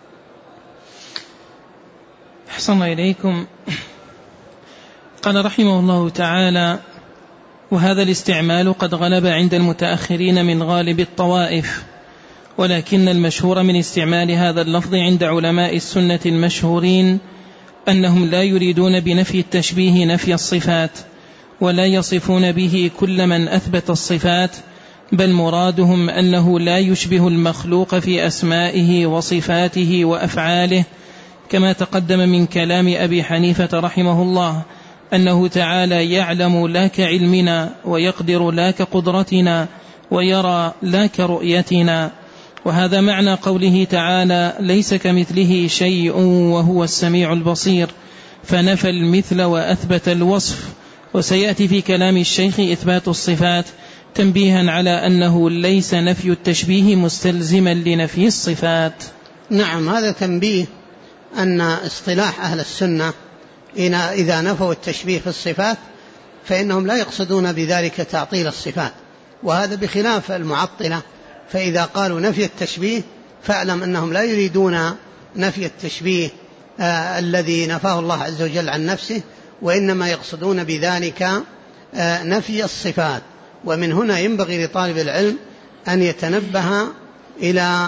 أحسن إليكم. قال رحمه الله تعالى: وهذا الاستعمال قد غلب عند المتأخرين من غالب الطوائف، ولكن المشهور من استعمال هذا اللفظ عند علماء السنة المشهورين أنهم لا يريدون بنفي التشبيه نفي الصفات، ولا يصفون به كل من أثبت الصفات، بل مرادهم أنه لا يشبه المخلوق في أسمائه وصفاته وأفعاله، كما تقدم من كلام أبي حنيفة رحمه الله أنه تعالى يعلم لا كعلمنا، ويقدر لا كقدرتنا، ويرى لا كرؤيتنا. وهذا معنى قوله تعالى ليس كمثله شيء وهو السميع البصير، فنفى المثل وأثبت الوصف. وسيأتي في كلام الشيخ إثبات الصفات تنبيها على أنه ليس نفي التشبيه مستلزما لنفي الصفات. نعم، هذا تنبيه أن اصطلاح أهل السنة إذا نفوا التشبيه في الصفات فإنهم لا يقصدون بذلك تعطيل الصفات، وهذا بخلاف المعطلة، فإذا قالوا نفي التشبيه فاعلم أنهم لا يريدون نفي التشبيه الذي نفاه الله عز وجل عن نفسه، وإنما يقصدون بذلك نفي الصفات. ومن هنا ينبغي لطالب العلم أن يتنبه إلى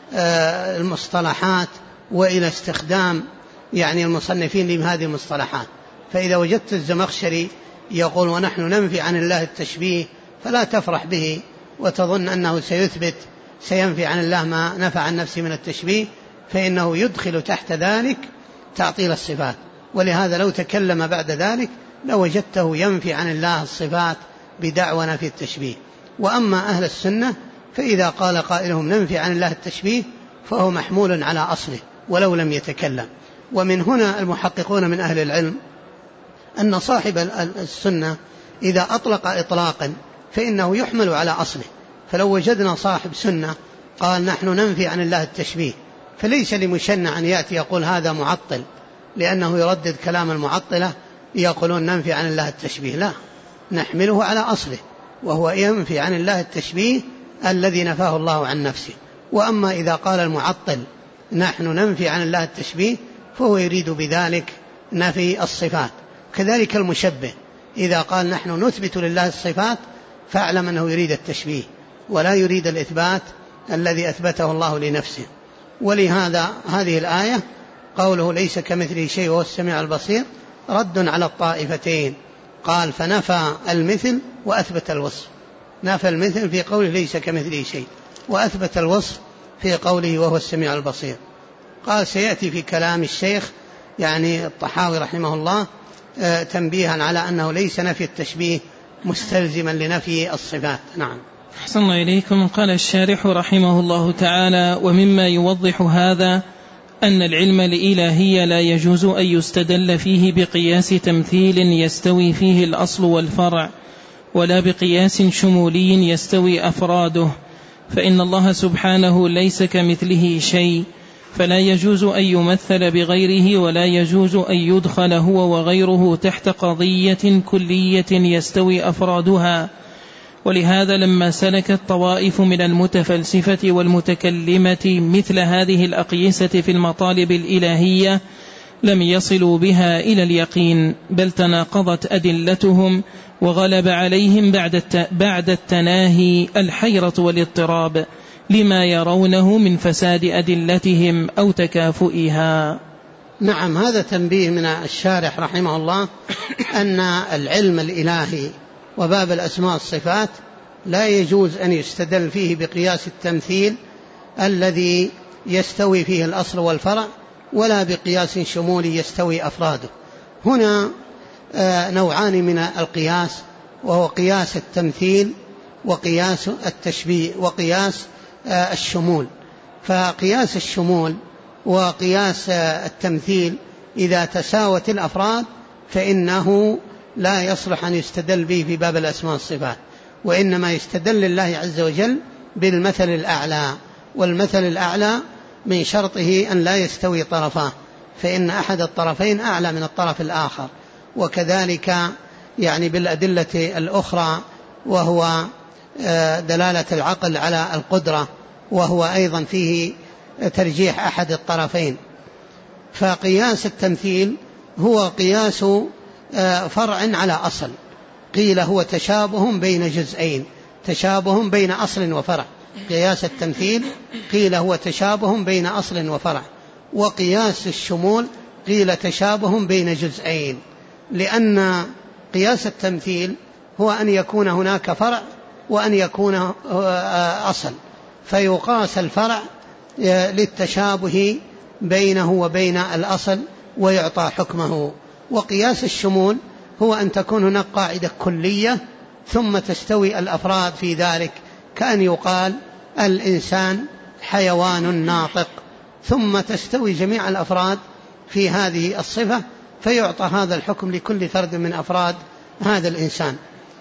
المصطلحات وإلى استخدام المصنفين لهذه المصطلحات. فإذا وجدت الزمخشري يقول ونحن ننفي عن الله التشبيه فلا تفرح به وتظن أنه سينفي عن الله ما نفى عن نفسه من التشبيه، فإنه يدخل تحت ذلك تعطيل الصفات. ولهذا لو تكلم بعد ذلك لوجدته ينفي عن الله الصفات بدعوى نفي التشبيه. وأما أهل السنة فإذا قال قائلهم ننفي عن الله التشبيه فهو محمول على أصله ولو لم يتكلم. ومن هنا المحققون من أهل العلم أن صاحب السنة إذا أطلق إطلاقا فإنه يحمل على أصله. فلو وجدنا صاحب سنة قال نحن ننفي عن الله التشبيه، فليس لمشنع أن يأتي يقول هذا معطل، لأنه يردد كلام المعطلة يقولون ننفي عن الله التشبيه، لا، نحمله على أصله، وهو ينفي عن الله التشبيه الذي نفاه الله عن نفسه. وأما إذا قال المعطل نحن ننفي عن الله التشبيه فهو يريد بذلك نفي الصفات. كذلك المشبه إذا قال نحن نثبت لله الصفات فاعلم أنه يريد التشبيه ولا يريد الإثبات الذي أثبته الله لنفسه. ولهذا هذه الآية قوله ليس كمثله شيء وهو السميع البصير رد على الطائفتين، قال فنفى المثل وأثبت الوصف. نفى المثل في قوله ليس كمثله شيء، وأثبت الوصف في قوله وهو السميع البصير. قال سيأتي في كلام الشيخ الطحاوي رحمه الله تنبيها على أنه ليس نفي التشبيه مستلزما لنفي الصفات. نعم. أحسن الله إليكم. قال الشارح رحمه الله تعالى ومما يوضح هذا أن العلم الإلهي لا يجوز أن يستدل فيه بقياس تمثيل يستوي فيه الأصل والفرع، ولا بقياس شمولي يستوي أفراده، فإن الله سبحانه ليس كمثله شيء، فلا يجوز أن يمثل بغيره، ولا يجوز أن يدخل هو وغيره تحت قضية كلية يستوي أفرادها. ولهذا لما سلكت طوائف من المتفلسفة والمتكلمة مثل هذه الأقيسة في المطالب الإلهية لم يصلوا بها إلى اليقين، بل تناقضت أدلتهم وغلب عليهم بعد التناهي الحيرة والاضطراب لما يرونه من فساد أدلتهم أو تكافؤها. نعم، هذا تنبيه من الشارح رحمه الله أن العلم الإلهي وباب الأسماء والصفات لا يجوز أن يستدل فيه بقياس التمثيل الذي يستوي فيه الأصل والفرع، ولا بقياس شمولي يستوي أفراده. هنا نوعان من القياس، وهو قياس التمثيل وقياس التشبيه وقياس الشمول. فقياس الشمول وقياس التمثيل إذا تساوت الأفراد فإنه لا يصلح أن يستدل به في باب الأسماء والصفات، وإنما يستدل الله عز وجل بالمثل الأعلى، والمثل الأعلى من شرطه أن لا يستوي طرفاه، فإن أحد الطرفين أعلى من الطرف الآخر. وكذلك بالأدلة الأخرى، وهو دلالة العقل على القدرة، وهو أيضا فيه ترجيح أحد الطرفين. فقياس التمثيل هو قياس فرع على أصل، قيل هو تشابه بين جزئين، تشابه بين أصل وفرع. قياس التمثيل قيل هو تشابه بين أصل وفرع. وقياس الشمول قيل تشابه بين جزئين، لأن قياس التمثيل هو أن يكون هناك فرع وأن يكون أصل، فيقاس الفرع للتشابه بينه وبين الأصل ويعطى حكمه. وقياس الشمول هو أن تكون هناك قاعدة كلية ثم تستوي الأفراد في ذلك، كأن يقال الإنسان حيوان ناطق، ثم تستوي جميع الأفراد في هذه الصفة فيعطى هذا الحكم لكل فرد من أفراد هذا الإنسان.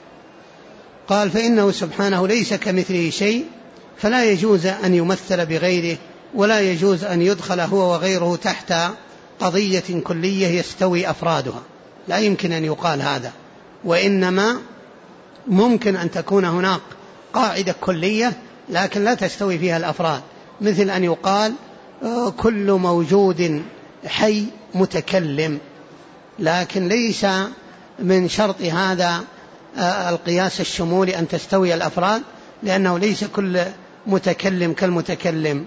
قال فإنه سبحانه ليس كمثله شيء، فلا يجوز أن يمثل بغيره، ولا يجوز أن يدخل هو وغيره تحت قضية كلية يستوي أفرادها، لا يمكن أن يقال هذا، وإنما ممكن أن تكون هناك قاعدة كلية لكن لا تستوي فيها الأفراد، مثل أن يقال كل موجود حي متكلم، لكن ليس من شرط هذا القياس الشمولي أن تستوي الأفراد، لأنه ليس كل متكلم كالمتكلم.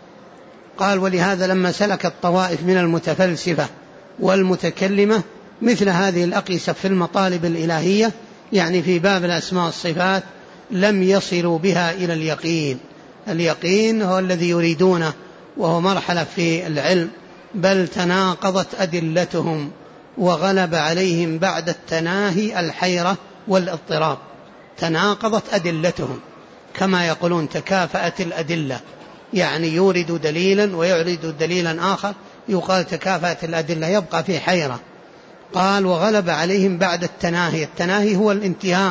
قال ولهذا لما سلك الطوائف من المتفلسفة والمتكلمة مثل هذه الأقيسة في المطالب الإلهية، يعني في باب الأسماء والصفات، لم يصلوا بها إلى اليقين. اليقين هو الذي يريدونه وهو مرحلة في العلم، بل تناقضت أدلتهم وغلب عليهم بعد التناهي الحيرة والاضطراب. تناقضت أدلتهم، كما يقولون تكافأت الأدلة، يعني يورد دليلا ويعرض دليلا آخر، يقال تكافأت الأدلة، يبقى في حيرة. قال وغلب عليهم بعد التناهي. التناهي هو الانتهاء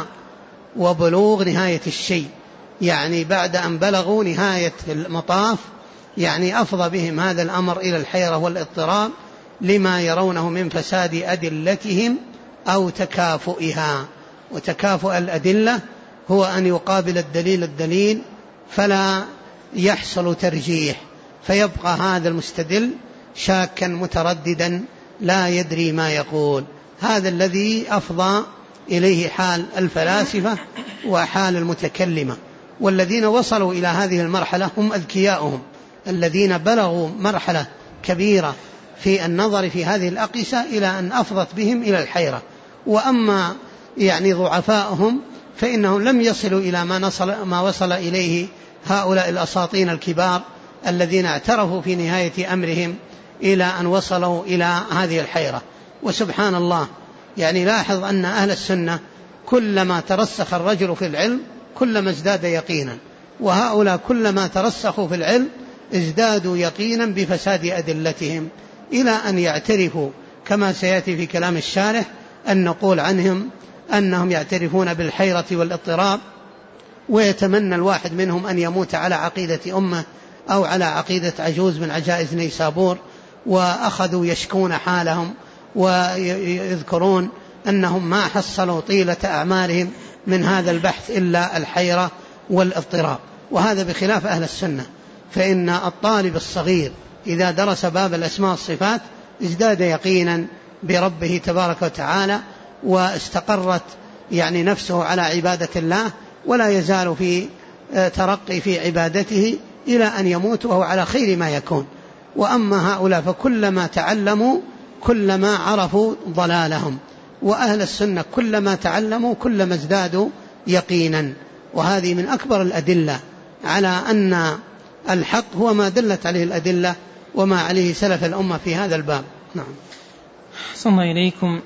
وبلوغ نهاية الشيء، يعني بعد أن بلغوا نهاية المطاف، يعني أفضى بهم هذا الأمر إلى الحيرة والاضطراب لما يرونه من فساد أدلتهم أو تكافؤها. وتكافؤ الأدلة هو أن يقابل الدليل فلا يحصل ترجيح، فيبقى هذا المستدل شاكا مترددا لا يدري ما يقول. هذا الذي أفضى إليه حال الفلاسفة وحال المتكلمة. والذين وصلوا إلى هذه المرحلة هم أذكياؤهم، الذين بلغوا مرحلة كبيرة في النظر في هذه الأقيسة إلى أن أفضت بهم إلى الحيرة. وأما يعني ضعفاؤهم فإنهم لم يصلوا إلى ما وصل إليه هؤلاء الأساطين الكبار الذين اعترفوا في نهاية أمرهم إلى أن وصلوا إلى هذه الحيرة. وسبحان الله، يعني لاحظ أن أهل السنة كلما ترسخ الرجل في العلم كلما ازداد يقينا، وهؤلاء كلما ترسخوا في العلم ازدادوا يقينا بفساد أدلتهم، إلى أن يعترفوا كما سيأتي في كلام الشارح أن نقول عنهم أنهم يعترفون بالحيرة والاضطراب، ويتمنى الواحد منهم أن يموت على عقيدة أمه أو على عقيدة عجوز من عجائز نيسابور. وأخذوا يشكون حالهم ويذكرون أنهم ما حصلوا طيلة أعمارهم من هذا البحث إلا الحيرة والاضطراب. وهذا بخلاف أهل السنة، فإن الطالب الصغير إذا درس باب الأسماء والصفات ازداد يقينا بربه تبارك وتعالى، واستقرت يعني نفسه على عبادة الله، ولا يزال في ترقي في عبادته إلى أن يموت وهو على خير ما يكون. وأما هؤلاء فكلما تعلموا كلما عرفوا ضلالهم، وأهل السنة كلما تعلموا كلما ازدادوا يقينا. وهذه من أكبر الأدلة على أن الحق هو ما دلت عليه الأدلة وما عليه سلف الأمة في هذا الباب. نعم. صلى إليكم.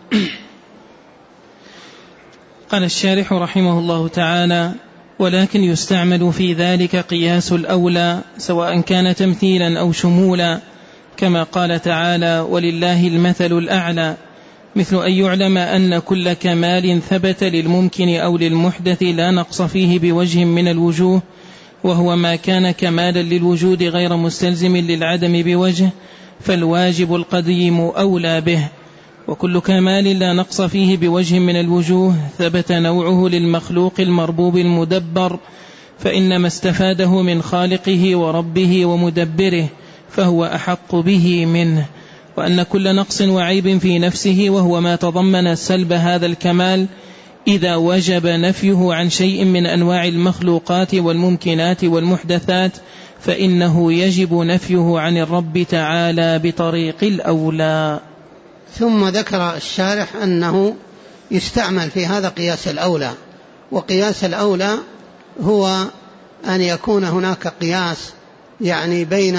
قال الشارح رحمه الله تعالى: ولكن يستعمل في ذلك قياس الأولى سواء كان تمثيلا أو شمولا، كما قال تعالى: ولله المثل الأعلى، مثل أن يعلم أن كل كمال ثبت للممكن أو للمحدث لا نقص فيه بوجه من الوجوه، وهو ما كان كمالا للوجود غير مستلزم للعدم بوجه، فالواجب القديم أولى به. وكل كمال لا نقص فيه بوجه من الوجوه ثبت نوعه للمخلوق المربوب المدبر، فإنما استفاده من خالقه وربه ومدبره، فهو أحق به منه. وأن كل نقص وعيب في نفسه وهو ما تضمن سلب هذا الكمال إذا وجب نفيه عن شيء من أنواع المخلوقات والممكنات والمحدثات فإنه يجب نفيه عن الرب تعالى بطريق الأولى. ثم ذكر الشارح أنه يستعمل في هذا قياس الأولى، وقياس الأولى هو أن يكون هناك قياس يعني بين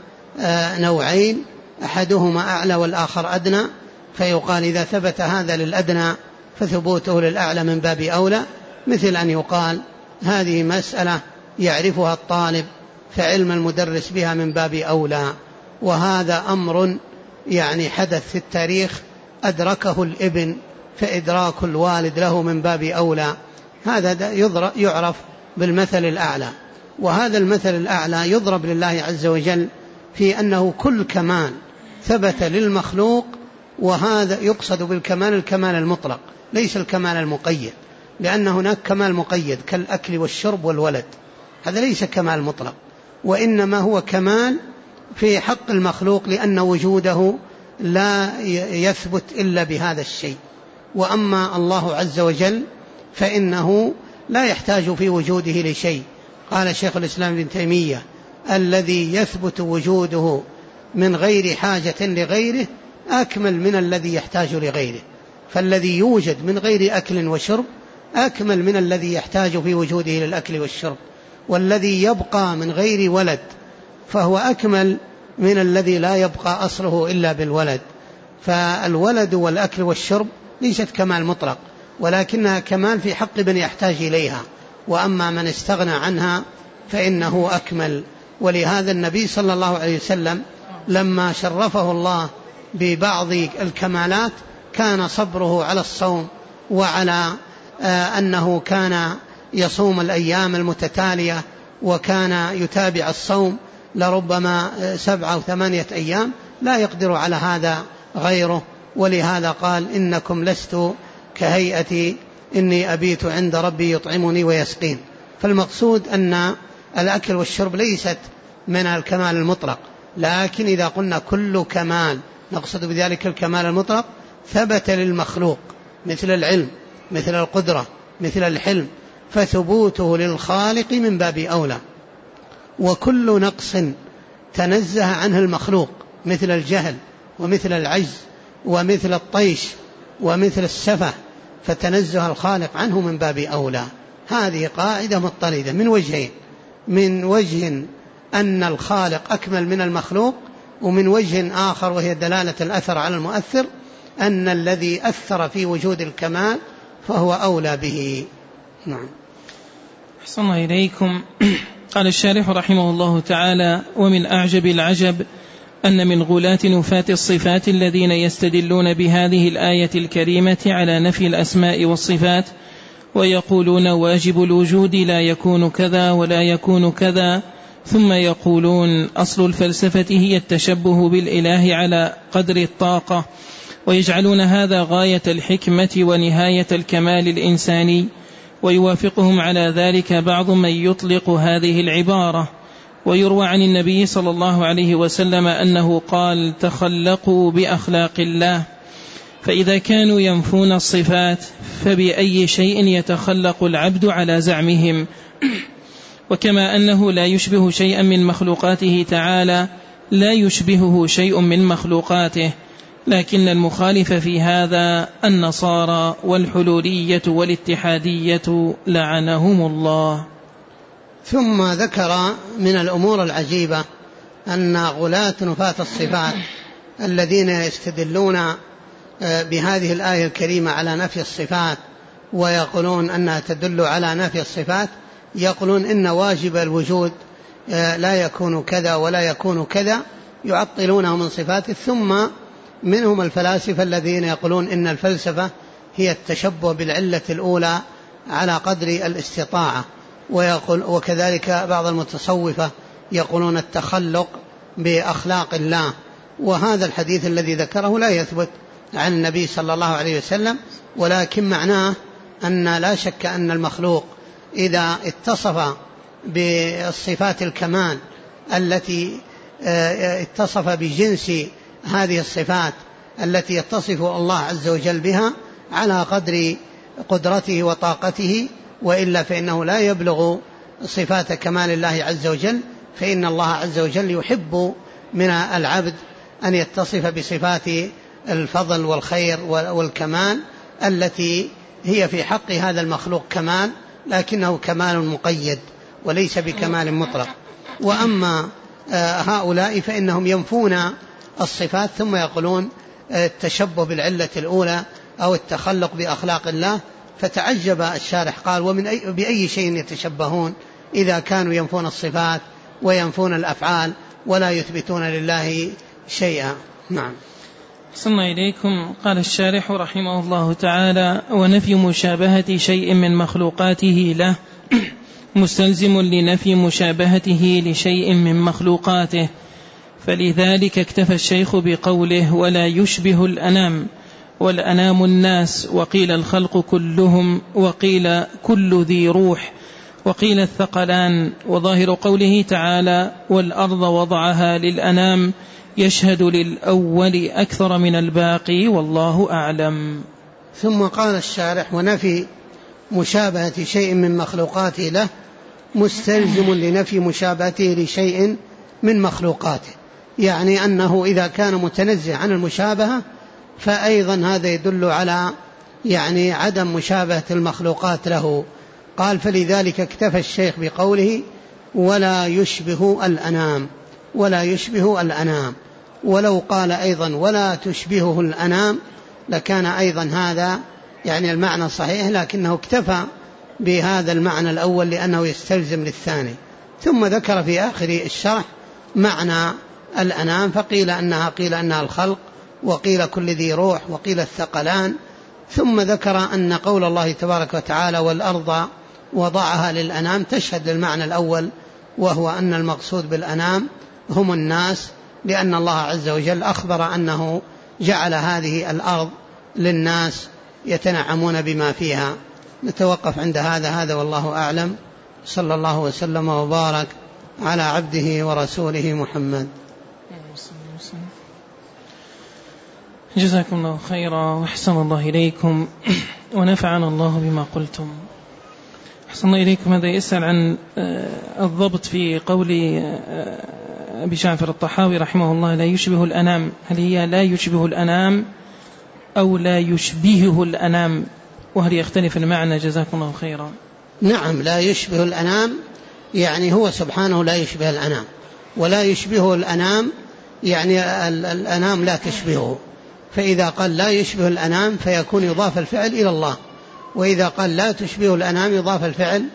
نوعين أحدهما أعلى والآخر أدنى، فيقال إذا ثبت هذا للأدنى فثبوته للأعلى من باب أولى، مثل أن يقال هذه مسألة يعرفها الطالب فعلم المدرس بها من باب أولى، وهذا أمر يعني حدث في التاريخ أدركه الابن فإدراك الوالد له من باب أولى، هذا يعرف بالمثل الأعلى. وهذا المثل الأعلى يضرب لله عز وجل في أنه كل كمال ثبت للمخلوق، وهذا يقصد بالكمال الكمال المطلق ليس الكمال المقيد، لأن هناك كمال مقيد كالأكل والشرب والولد، هذا ليس كمال مطلق، وإنما هو كمال في حق المخلوق لأن وجوده لا يثبت إلا بهذا الشيء. وأما الله عز وجل فإنه لا يحتاج في وجوده لشيء. قال شيخ الإسلام ابن تيمية الذي يثبت وجوده من غير حاجة لغيره أكمل من الذي يحتاج لغيره، فالذي يوجد من غير أكل وشرب أكمل من الذي يحتاج في وجوده للأكل والشرب، والذي يبقى من غير ولد فهو أكمل من الذي لا يبقى أصله إلا بالولد. فالولد والأكل والشرب ليست كمال مطلق، ولكنها كمال في حق من يحتاج إليها، وأما من استغنى عنها فإنه أكمل. ولهذا النبي صلى الله عليه وسلم لما شرفه الله ببعض الكمالات كان صبره على الصوم، وعلى أنه كان يصوم الأيام المتتالية، وكان يتابع الصوم لربما 7 أو 8 أيام، لا يقدر على هذا غيره. ولهذا قال إنكم لست كهيئتي إني أبيت عند ربي يطعمني ويسقين. فالمقصود أن الأكل والشرب ليست من الكمال المطلق، لكن إذا قلنا كل كمال نقصد بذلك الكمال المطلق ثبت للمخلوق مثل العلم مثل القدرة مثل الحلم، فثبوته للخالق من باب أولى. وكل نقص تنزه عنه المخلوق مثل الجهل ومثل العجز ومثل الطيش ومثل السفه فتنزه الخالق عنه من باب أولى. هذه قاعدة مضطردة من وجهين: من وجه أن الخالق أكمل من المخلوق، ومن وجه آخر وهي دلالة الأثر على المؤثر أن الذي أثر في وجود الكمال فهو أولى به. نعم. أحسن إليكم. قال الشارح رحمه الله تعالى: ومن أعجب العجب أن من غلاة نفاة الصفات الذين يستدلون بهذه الآية الكريمة على نفي الأسماء والصفات ويقولون واجب الوجود لا يكون كذا ولا يكون كذا، ثم يقولون أصل الفلسفة هي التشبه بالإله على قدر الطاقة، ويجعلون هذا غاية الحكمة ونهاية الكمال الإنساني. ويوافقهم على ذلك بعض من يطلق هذه العبارة. ويروى عن النبي صلى الله عليه وسلم أنه قال: تخلقوا بأخلاق الله. فإذا كانوا ينفون الصفات فبأي شيء يتخلق العبد على زعمهم؟ وكما أنه لا يشبه شيئا من مخلوقاته تعالى لا يشبهه شيء من مخلوقاته، لكن المخالف في هذا النصارى والحلولية والاتحادية لعنهم الله. ثم ذكر من الأمور العجيبة أن غلاة نفاة الصفات الذين يستدلون بهذه الآية الكريمة على نفي الصفات ويقولون أنها تدل على نفي الصفات، يقولون إن واجب الوجود لا يكون كذا ولا يكون كذا، يعطلونه من صفاته. ثم منهم الفلاسفة الذين يقولون إن الفلسفة هي التشبه بالعلة الأولى على قدر الاستطاعة، وكذلك بعض المتصوفة يقولون التخلق بأخلاق الله. وهذا الحديث الذي ذكره لا يثبت عن النبي صلى الله عليه وسلم، ولكن معناه أن لا شك أن المخلوق إذا اتصف بالصفات الكمال التي اتصف بجنس هذه الصفات التي يتصف الله عز وجل بها على قدر قدرته وطاقته، وإلا فإنه لا يبلغ صفات كمال الله عز وجل، فإن الله عز وجل يحب من العبد أن يتصف بصفات الفضل والخير والكمال التي هي في حق هذا المخلوق كمال، لكنه كمال مقيد وليس بكمال مطلق. وأما هؤلاء فإنهم ينفون الصفات ثم يقولون التشبه بالعلة الأولى أو التخلق بأخلاق الله. فتعجب الشارح قال بأي شيء يتشبهون إذا كانوا ينفون الصفات وينفون الأفعال ولا يثبتون لله شيئا. نعم. صلى إليكم. قال الشارح رحمه الله تعالى: ونفي مشابهة شيء من مخلوقاته له مستلزم لنفي مشابهته لشيء من مخلوقاته، فلذلك اكتفى الشيخ بقوله: ولا يشبه الأنام، والأنام الناس، وقيل الخلق كلهم، وقيل كل ذي روح، وقيل الثقلان. وظاهر قوله تعالى: والأرض وضعها للأنام يشهد للأول أكثر من الباقي والله أعلم. ثم قال الشارح: ونفي مشابهة شيء من مخلوقاته له مستلزم لنفي مشابهته لشيء من مخلوقاته، يعني أنه إذا كان متنزه عن المشابهة فأيضا هذا يدل على يعني عدم مشابهة المخلوقات له. قال: فلذلك اكتفى الشيخ بقوله: ولا يشبه الأنام، ولا يشبه الأنام. ولو قال أيضا: ولا تشبهه الأنام لكان أيضا هذا يعني المعنى صحيح، لكنه اكتفى بهذا المعنى الأول لأنه يستلزم للثاني. ثم ذكر في آخر الشرح معنى الأنام، فقيل أنها الخلق، وقيل كل ذي روح، وقيل الثقلان. ثم ذكر أن قول الله تبارك وتعالى: والأرض وضعها للأنام تشهد للمعنى الأول، وهو أن المقصود بالأنام هم الناس، لأن الله عز وجل أخبر أنه جعل هذه الأرض للناس يتنعمون بما فيها. نتوقف عند هذا والله أعلم. صلى الله وسلم وبارك على عبده ورسوله محمد. جزاكم الله خيرا وأحسن الله إليكم ونفعنا الله بما قلتم. أحسن الله إليكم. هذا يسأل عن الضبط في قول أبي جعفر الطحاوي رحمه الله: لا يشبه الأنام، هل هي لا يشبه الأنام أو لا يشبهه الأنام؟ وهل يختلف المعنى؟ جزاكم الله خيرا. نعم، لا يشبه الأنام يعني هو سبحانه لا يشبه الأنام، ولا يشبهه الأنام يعني الأنام لا تشبهه. فإذا قال لا يشبه الأنام فيكون يضاف الفعل إلى الله، وإذا قال لا تشبه الأنام يضاف الفعل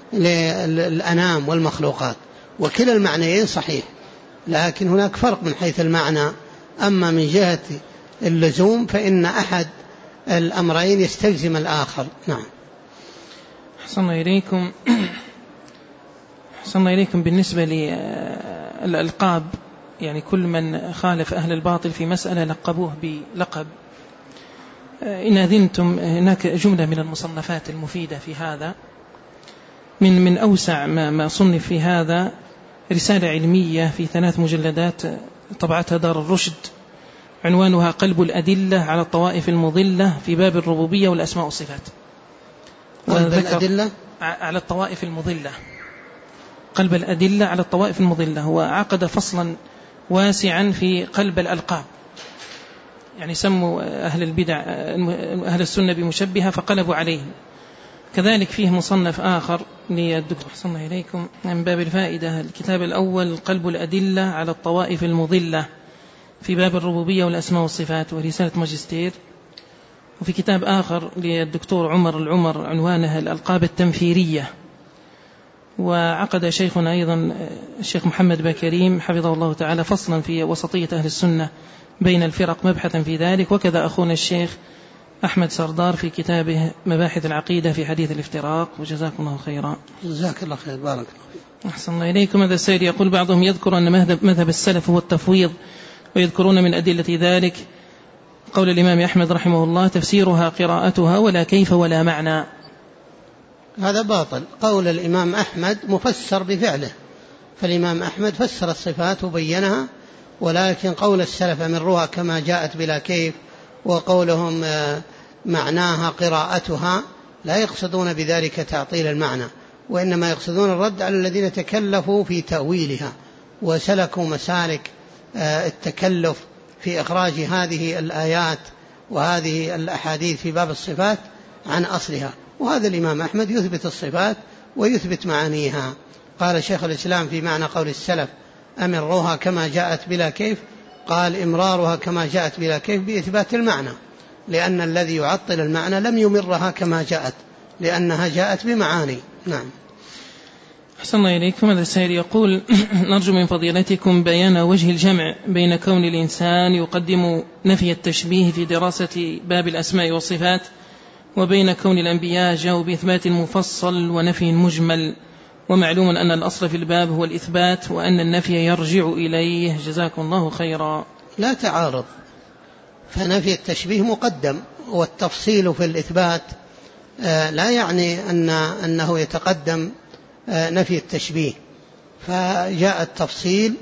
للأنام والمخلوقات، وكلا المعنيين صحيح، لكن هناك فرق من حيث المعنى. أما من جهة اللزوم فإن أحد الأمرين يستلزم الآخر. نعم. أحسن الله إليكم. أحسن الله إليكم. بالنسبة للألقاب، يعني كل من خالف أهل الباطل في مسألة لقبوه بلقب. إن أذنتم هناك جملة من المصنفات المفيدة في هذا، من أوسع ما صنف في هذا رسالة علمية في 3 مجلدات طبعتها دار الرشد، عنوانها قلب الأدلة على الطوائف المضلة في باب الربوبية والأسماء والصفات. قلب الأدلة على الطوائف المضلة، قلب الأدلة على الطوائف المضلة. وعقد فصلا واسعا في قلب الألقاب، يعني سموا أهل البدع أهل السنة بمشبهة فقلبوا عليهم. كذلك فيه مصنف آخر للدكتور أحسن الله إليكم من باب الفائدة، الكتاب الأول قلب الأدلة على الطوائف المضلة في باب الربوبية والأسماء والصفات، ورسالة ماجستير. وفي كتاب آخر للدكتور عمر العمر عنوانه الألقاب التنفيرية. وعقد شيخنا أيضا الشيخ محمد باكريم حفظه الله تعالى فصلا في وسطية أهل السنة بين الفرق مبحثا في ذلك، وكذا أخونا الشيخ أحمد سردار في كتابه مباحث العقيدة في حديث الافتراق. وجزاكم الله خيرا. جزاك الله خير، بارك الله فيك. أحسن الله إليكم. هذا السيد يقول: بعضهم يذكر أن مذهب السلف هو التفويض، ويذكرون من أدلة ذلك قول الإمام أحمد رحمه الله: تفسيرها قراءتها ولا كيف ولا معنى. هذا باطل. قول الإمام أحمد مفسر بفعله، فالإمام أحمد فسر الصفات وبينها، ولكن قول السلف أمروها كما جاءت بلا كيف، وقولهم معناها قراءتها، لا يقصدون بذلك تعطيل المعنى، وإنما يقصدون الرد على الذين تكلفوا في تأويلها وسلكوا مسالك التكلف في إخراج هذه الآيات وهذه الأحاديث في باب الصفات عن أصلها. وهذا الإمام أحمد يثبت الصفات ويثبت معانيها. قال شيخ الإسلام في معنى قول السلف: أمروها كما جاءت بلا كيف، قال: إمرارها كما جاءت بلا كيف بإثبات المعنى، لأن الذي يعطل المعنى لم يمرها كما جاءت لأنها جاءت بمعاني. نعم. أحسن الله إليكم. هذا السائل يقول: نرجو من فضيلتكم بيان وجه الجمع بين كون الإنسان يقدم نفي التشبيه في دراسة باب الأسماء والصفات، وبين كون الأنبياء جاءوا بإثبات مفصل ونفي مجمل، ومعلوم أن الأصل في الباب هو الإثبات وأن النفي يرجع إليه، جزاكم الله خيرا. لا تعارض، فنفي التشبيه مقدم، والتفصيل في الإثبات لا يعني أنه يتقدم نفي التشبيه، فجاء التفصيل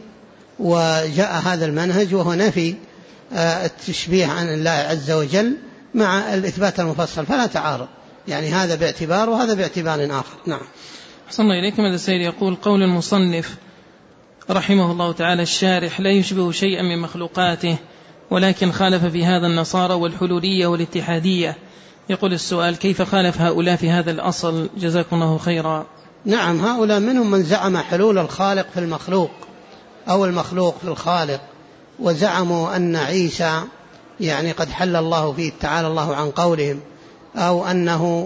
وجاء هذا المنهج وهو نفي التشبيه عن الله عز وجل مع الإثبات المفصل، فلا تعارض، يعني هذا باعتبار وهذا باعتبار آخر. نعم. أحسن الله إليكم. هذا السائل يقول: قول المصنف رحمه الله تعالى: الشارح لا يشبه شيئا من مخلوقاته، ولكن خالف في هذا النصارى والحلولية والاتحادية. يقول السؤال: كيف خالف هؤلاء في هذا الأصل؟ جزاكم الله خيرا. نعم، هؤلاء منهم من زعم حلول الخالق في المخلوق أو المخلوق في الخالق، وزعموا أن عيسى يعني قد حل الله فيه، تعالى الله عن قولهم، أو أنه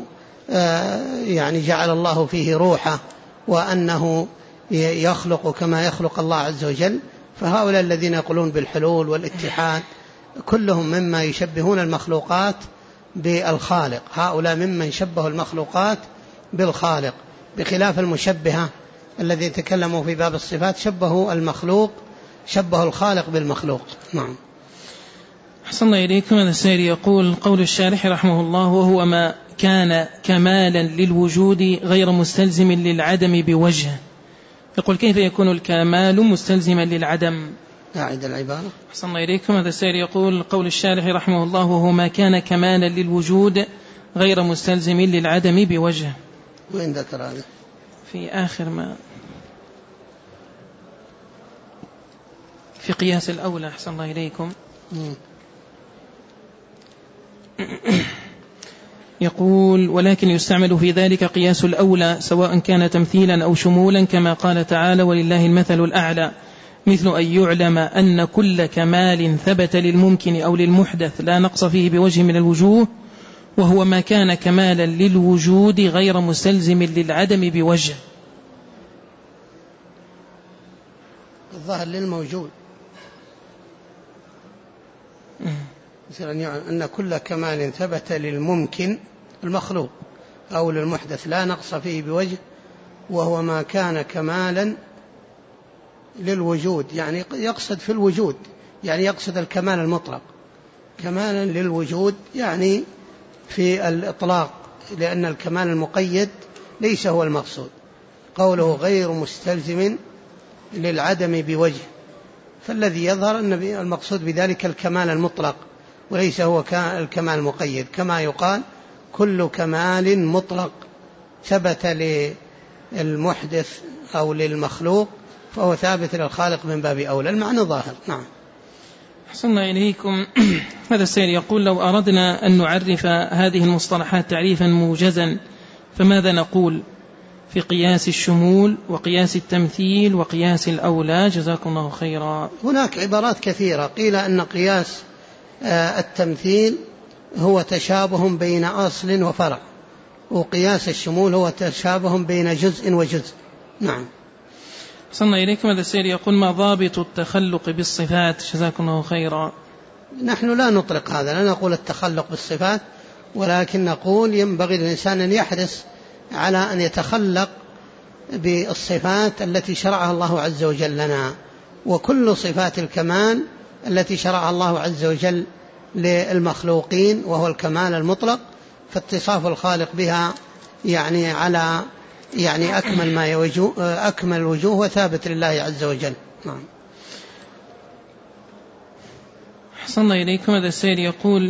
يعني جعل الله فيه روحه، وأنه يخلق كما يخلق الله عز وجل. فهؤلاء الذين يقولون بالحلول والاتحاد كلهم مما يشبهون المخلوقات بالخالق، هؤلاء ممن شبهوا المخلوقات بالخالق، بخلاف المشبهة الذين تكلموا في باب الصفات شبهوا المخلوق، شبهوا الخالق بالمخلوق. نعم. أحسن الله إليكم. هذا السائل يقول: قول الشارح رحمه الله: وهو ما كان كمالا للوجود غير مستلزم للعدم بوجه. يقول: كيف يكون الكمال مستلزما للعدم؟ أعد العبارة. أحسن الله إليكم. هذا السائل يقول: قول الشارح رحمه الله: وهو ما كان كمالا للوجود غير مستلزم للعدم بوجه. وين ذكر هذا؟ في آخر ما في قياس الأولى. أحسن الله إليكم. يقول: ولكن يستعمل في ذلك قياس الأولى سواء كان تمثيلا أو شمولا، كما قال تعالى: ولله المثل الأعلى، مثل أن يعلم أن كل كمال ثبت للممكن أو للمحدث لا نقص فيه بوجه من الوجوه، وهو ما كان كمالا للوجود غير مستلزم للعدم بوجه. الظاهر للموجود، مثلا أن كل كمال ثبت للممكن المخلوق أو للمحدث لا نقص فيه بوجه، وهو ما كان كمالا للوجود، يعني يقصد في الوجود، يعني يقصد الكمال المطلق، كمالا للوجود يعني في الإطلاق، لأن الكمال المقيد ليس هو المقصود. قوله غير مستلزم للعدم بوجه، فالذي يظهر أن المقصود بذلك الكمال المطلق وليس هو الكمال المقيد، كما يقال كل كمال مطلق ثبت للمحدث أو للمخلوق فهو ثابت للخالق من باب أولى. المعنى ظاهر. نعم. حسنا إليكم. هذا السائل يقول: لو أردنا أن نعرف هذه المصطلحات تعريفا موجزا فماذا نقول في قياس الشمول وقياس التمثيل وقياس الأولى؟ جزاكم الله خيرا. هناك عبارات كثيرة. قيل أن قياس التمثيل هو تشابه بين أصل وفرع، وقياس الشمول هو تشابه بين جزء وجزء. نعم. صلى إليكم. هذا السائل يقول: ما ضابط التخلق بالصفات؟ جزاكم الله خيرا. نحن لا نطلق هذا، لا نقول التخلق بالصفات، ولكن نقول ينبغي للإنسان أن يحرص على أن يتخلق بالصفات التي شرعها الله عز وجل لنا، وكل صفات الكمال التي شرعها الله عز وجل للمخلوقين وهو الكمال المطلق، فاتصاف الخالق بها يعني على يعني أكمل الوجوه وثابت لله عز وجل. نعم. أحسن الله إليكم. هذا السائل يقول: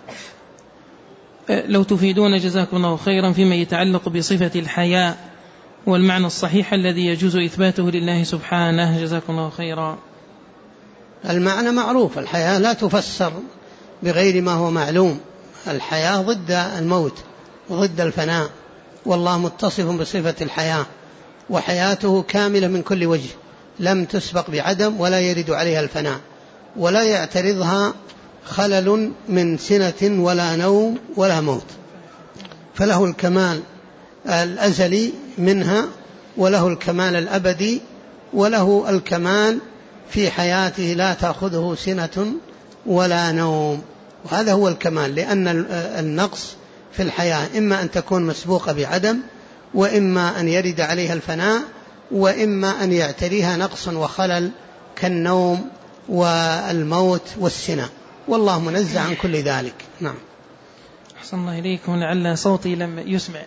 لو تفيدون جزاكم الله خيرا فيما يتعلق بصفة الحياء هو المعنى الصحيح الذي يجوز إثباته لله سبحانه؟ جزاكم الله خيرا. المعنى معروف، الحياة لا تفسر بغير ما هو معلوم. الحياة ضد الموت وضد الفناء، والله متصف بصفة الحياة، وحياته كاملة من كل وجه، لم تسبق بعدم ولا يرد عليها الفناء، ولا يعترضها خلل من سنة ولا نوم ولا موت، فله الكمال الأزلي منها، وله الكمال الأبدي، وله الكمال في حياته لا تأخذه سنة ولا نوم، وهذا هو الكمال. لأن النقص في الحياة إما أن تكون مسبوقة بعدم، وإما أن يرد عليها الفناء، وإما أن يعتريها نقص وخلل كالنوم والموت والسنة، والله منزه عن كل ذلك. نعم. أحسن الله إليكم، لعل صوتي لم يسمع.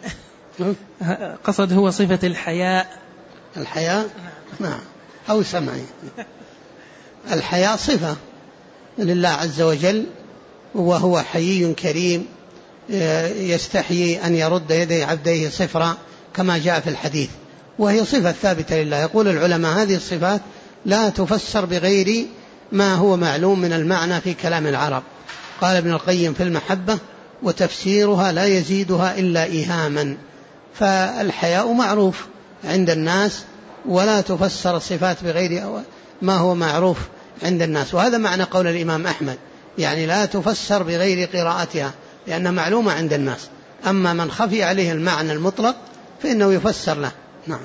قصد هو صفة الحياة. نعم، أو سمعي. الحياة صفة لله عز وجل، وهو حيي كريم يستحيي أن يرد يدي عبديه صفرا كما جاء في الحديث، وهي صفة ثابتة لله. يقول العلماء هذه الصفات لا تفسر بغير ما هو معلوم من المعنى في كلام العرب. قال ابن القيم في المحبة: وتفسيرها لا يزيدها إلا إيهاما. فالحياء معروف عند الناس، ولا تفسر الصفات بغير ما هو معروف عند الناس، وهذا معنى قول الإمام أحمد، يعني لا تفسر بغير قراءتها لأنها معلومة عند الناس. أما من خفي عليه المعنى المطلق فإنه يفسر له. نعم.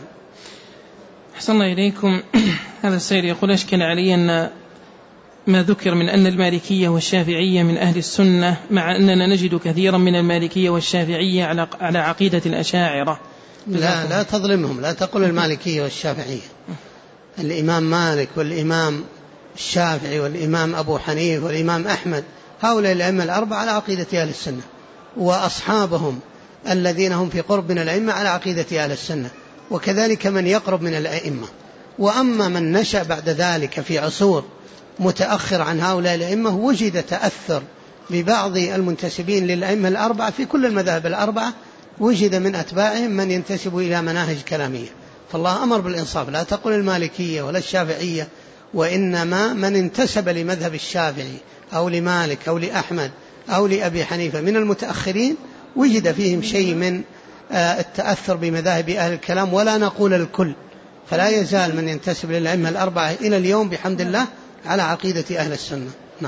أحسن الله إليكم. هذا السائل يقول: أشكل علي أن ما ذكر من أن المالكية والشافعية من أهل السنة، مع أننا نجد كثيرا من المالكية والشافعية على عقيدة الأشاعرة. لا تظلمهم، لا تقل المالكية والشافعية. الإمام مالك والإمام الشافعي والإمام أبو حنيفة والإمام أحمد، هؤلاء الأئمة الأربعة على عقيدة أهل السنة، وأصحابهم الذين هم في قرب من الأئمة على عقيدة أهل السنة، وكذلك من يقرب من الأئمة. وأما من نشأ بعد ذلك في عصور متأخر عن هؤلاء الأئمة، وجد تأثر ببعض المنتسبين للأئمة الأربعة في كل المذاهب الأربعة، وجد من أتباعهم من ينتسب إلى مناهج كلامية. فالله أمر بالإنصاف، لا تقل المالكية ولا الشافعية، وإنما من انتسب لمذهب الشافعي أو لمالك أو لأحمد أو لأبي حنيفة من المتأخرين، وجد فيهم شيء من التأثر بمذاهب أهل الكلام، ولا نقول الكل. فلا يزال من ينتسب للأئمة الأربعة إلى اليوم بحمد الله على عقيدة أهل السنة. نعم.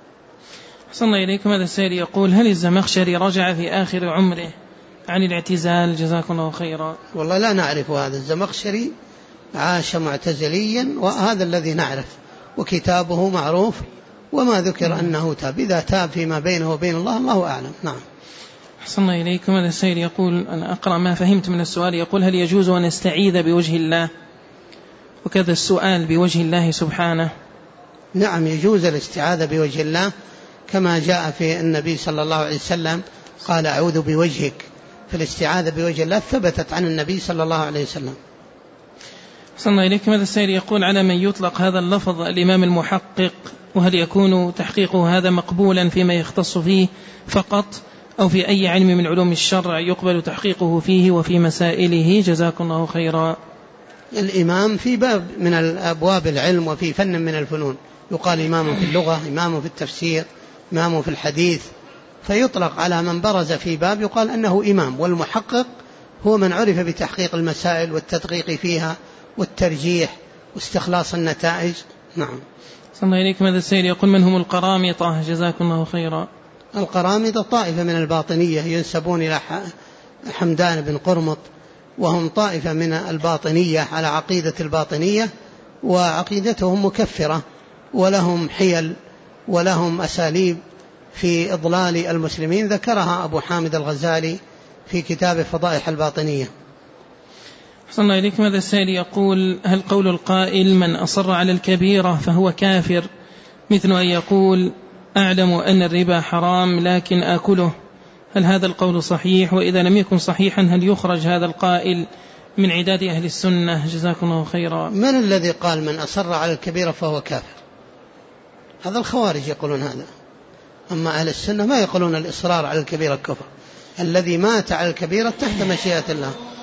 أحسن الله إليكم. هذا السائل يقول: هل الزمخشري رجع في آخر عمره عن الاعتزال؟ جزاكم الله خيرا. والله لا نعرف هذا. الزمخشري عاش معتزليا، وهذا الذي نعرف، وكتابه معروف، وما ذكر أنه تاب. إذا تاب فيما بينه وبين الله، الله أعلم. نعم. أحسن الله إليكم. هذا السائل يقول: أنا أقرأ ما فهمت من السؤال. يقول: هل يجوز أن نستعيذ بوجه الله، وكذا السؤال بوجه الله سبحانه؟ نعم، يجوز الاستعاذة بوجه الله، كما جاء في النبي صلى الله عليه وسلم قال: أعوذ بوجهك. في الاستعاذة بوجه الله ثبتت عن النبي صلى الله عليه وسلم. أحسن الله إليكم. هذا السائل يقول: على من يطلق هذا اللفظ الإمام المحقق، وهل يكون تحقيقه هذا مقبولا فيما يختص فيه فقط، أو في أي علم من علوم الشرع يقبل تحقيقه فيه وفي مسائله؟ جزاكم الله خيرا. الإمام في باب من الأبواب العلم، وفي فن من الفنون، يقال إمام في اللغة، إمام في التفسير، إمام في الحديث، فيطلق على من برز في باب يقال أنه إمام. والمحقق هو من عرف بتحقيق المسائل والتدقيق فيها والترجيح واستخلاص النتائج. نعم. صلى الله عليكم. هذا السائل يقول: من هم القرامطة؟ جزاكم الله خيرا. القرامطة طائفة من الباطنية ينسبون إلى حمدان بن قرمط، وهم طائفة من الباطنية على عقيدة الباطنية، وعقيدتهم مكفرة، ولهم حيل ولهم أساليب في إضلال المسلمين، ذكرها أبو حامد الغزالي في كتاب فضائح الباطنية. صلى الله عليكم. هذا السائل يقول: هل قول القائل من أصر على الكبيرة فهو كافر مثل أن يقول أعلم أن الربا حرام لكن آكله، هل هذا القول صحيح؟ وإذا لم يكن صحيحا هل يخرج هذا القائل من عداد أهل السنة؟ جزاكم الله خيرا. من الذي قال من أصر على الكبيرة فهو كافر؟ هذا الخوارج يقولون هذا. أما أهل السنة ما يقولون الإصرار على الكبيرة كفر. الذي مات على الكبيرة تحت مشيئة الله.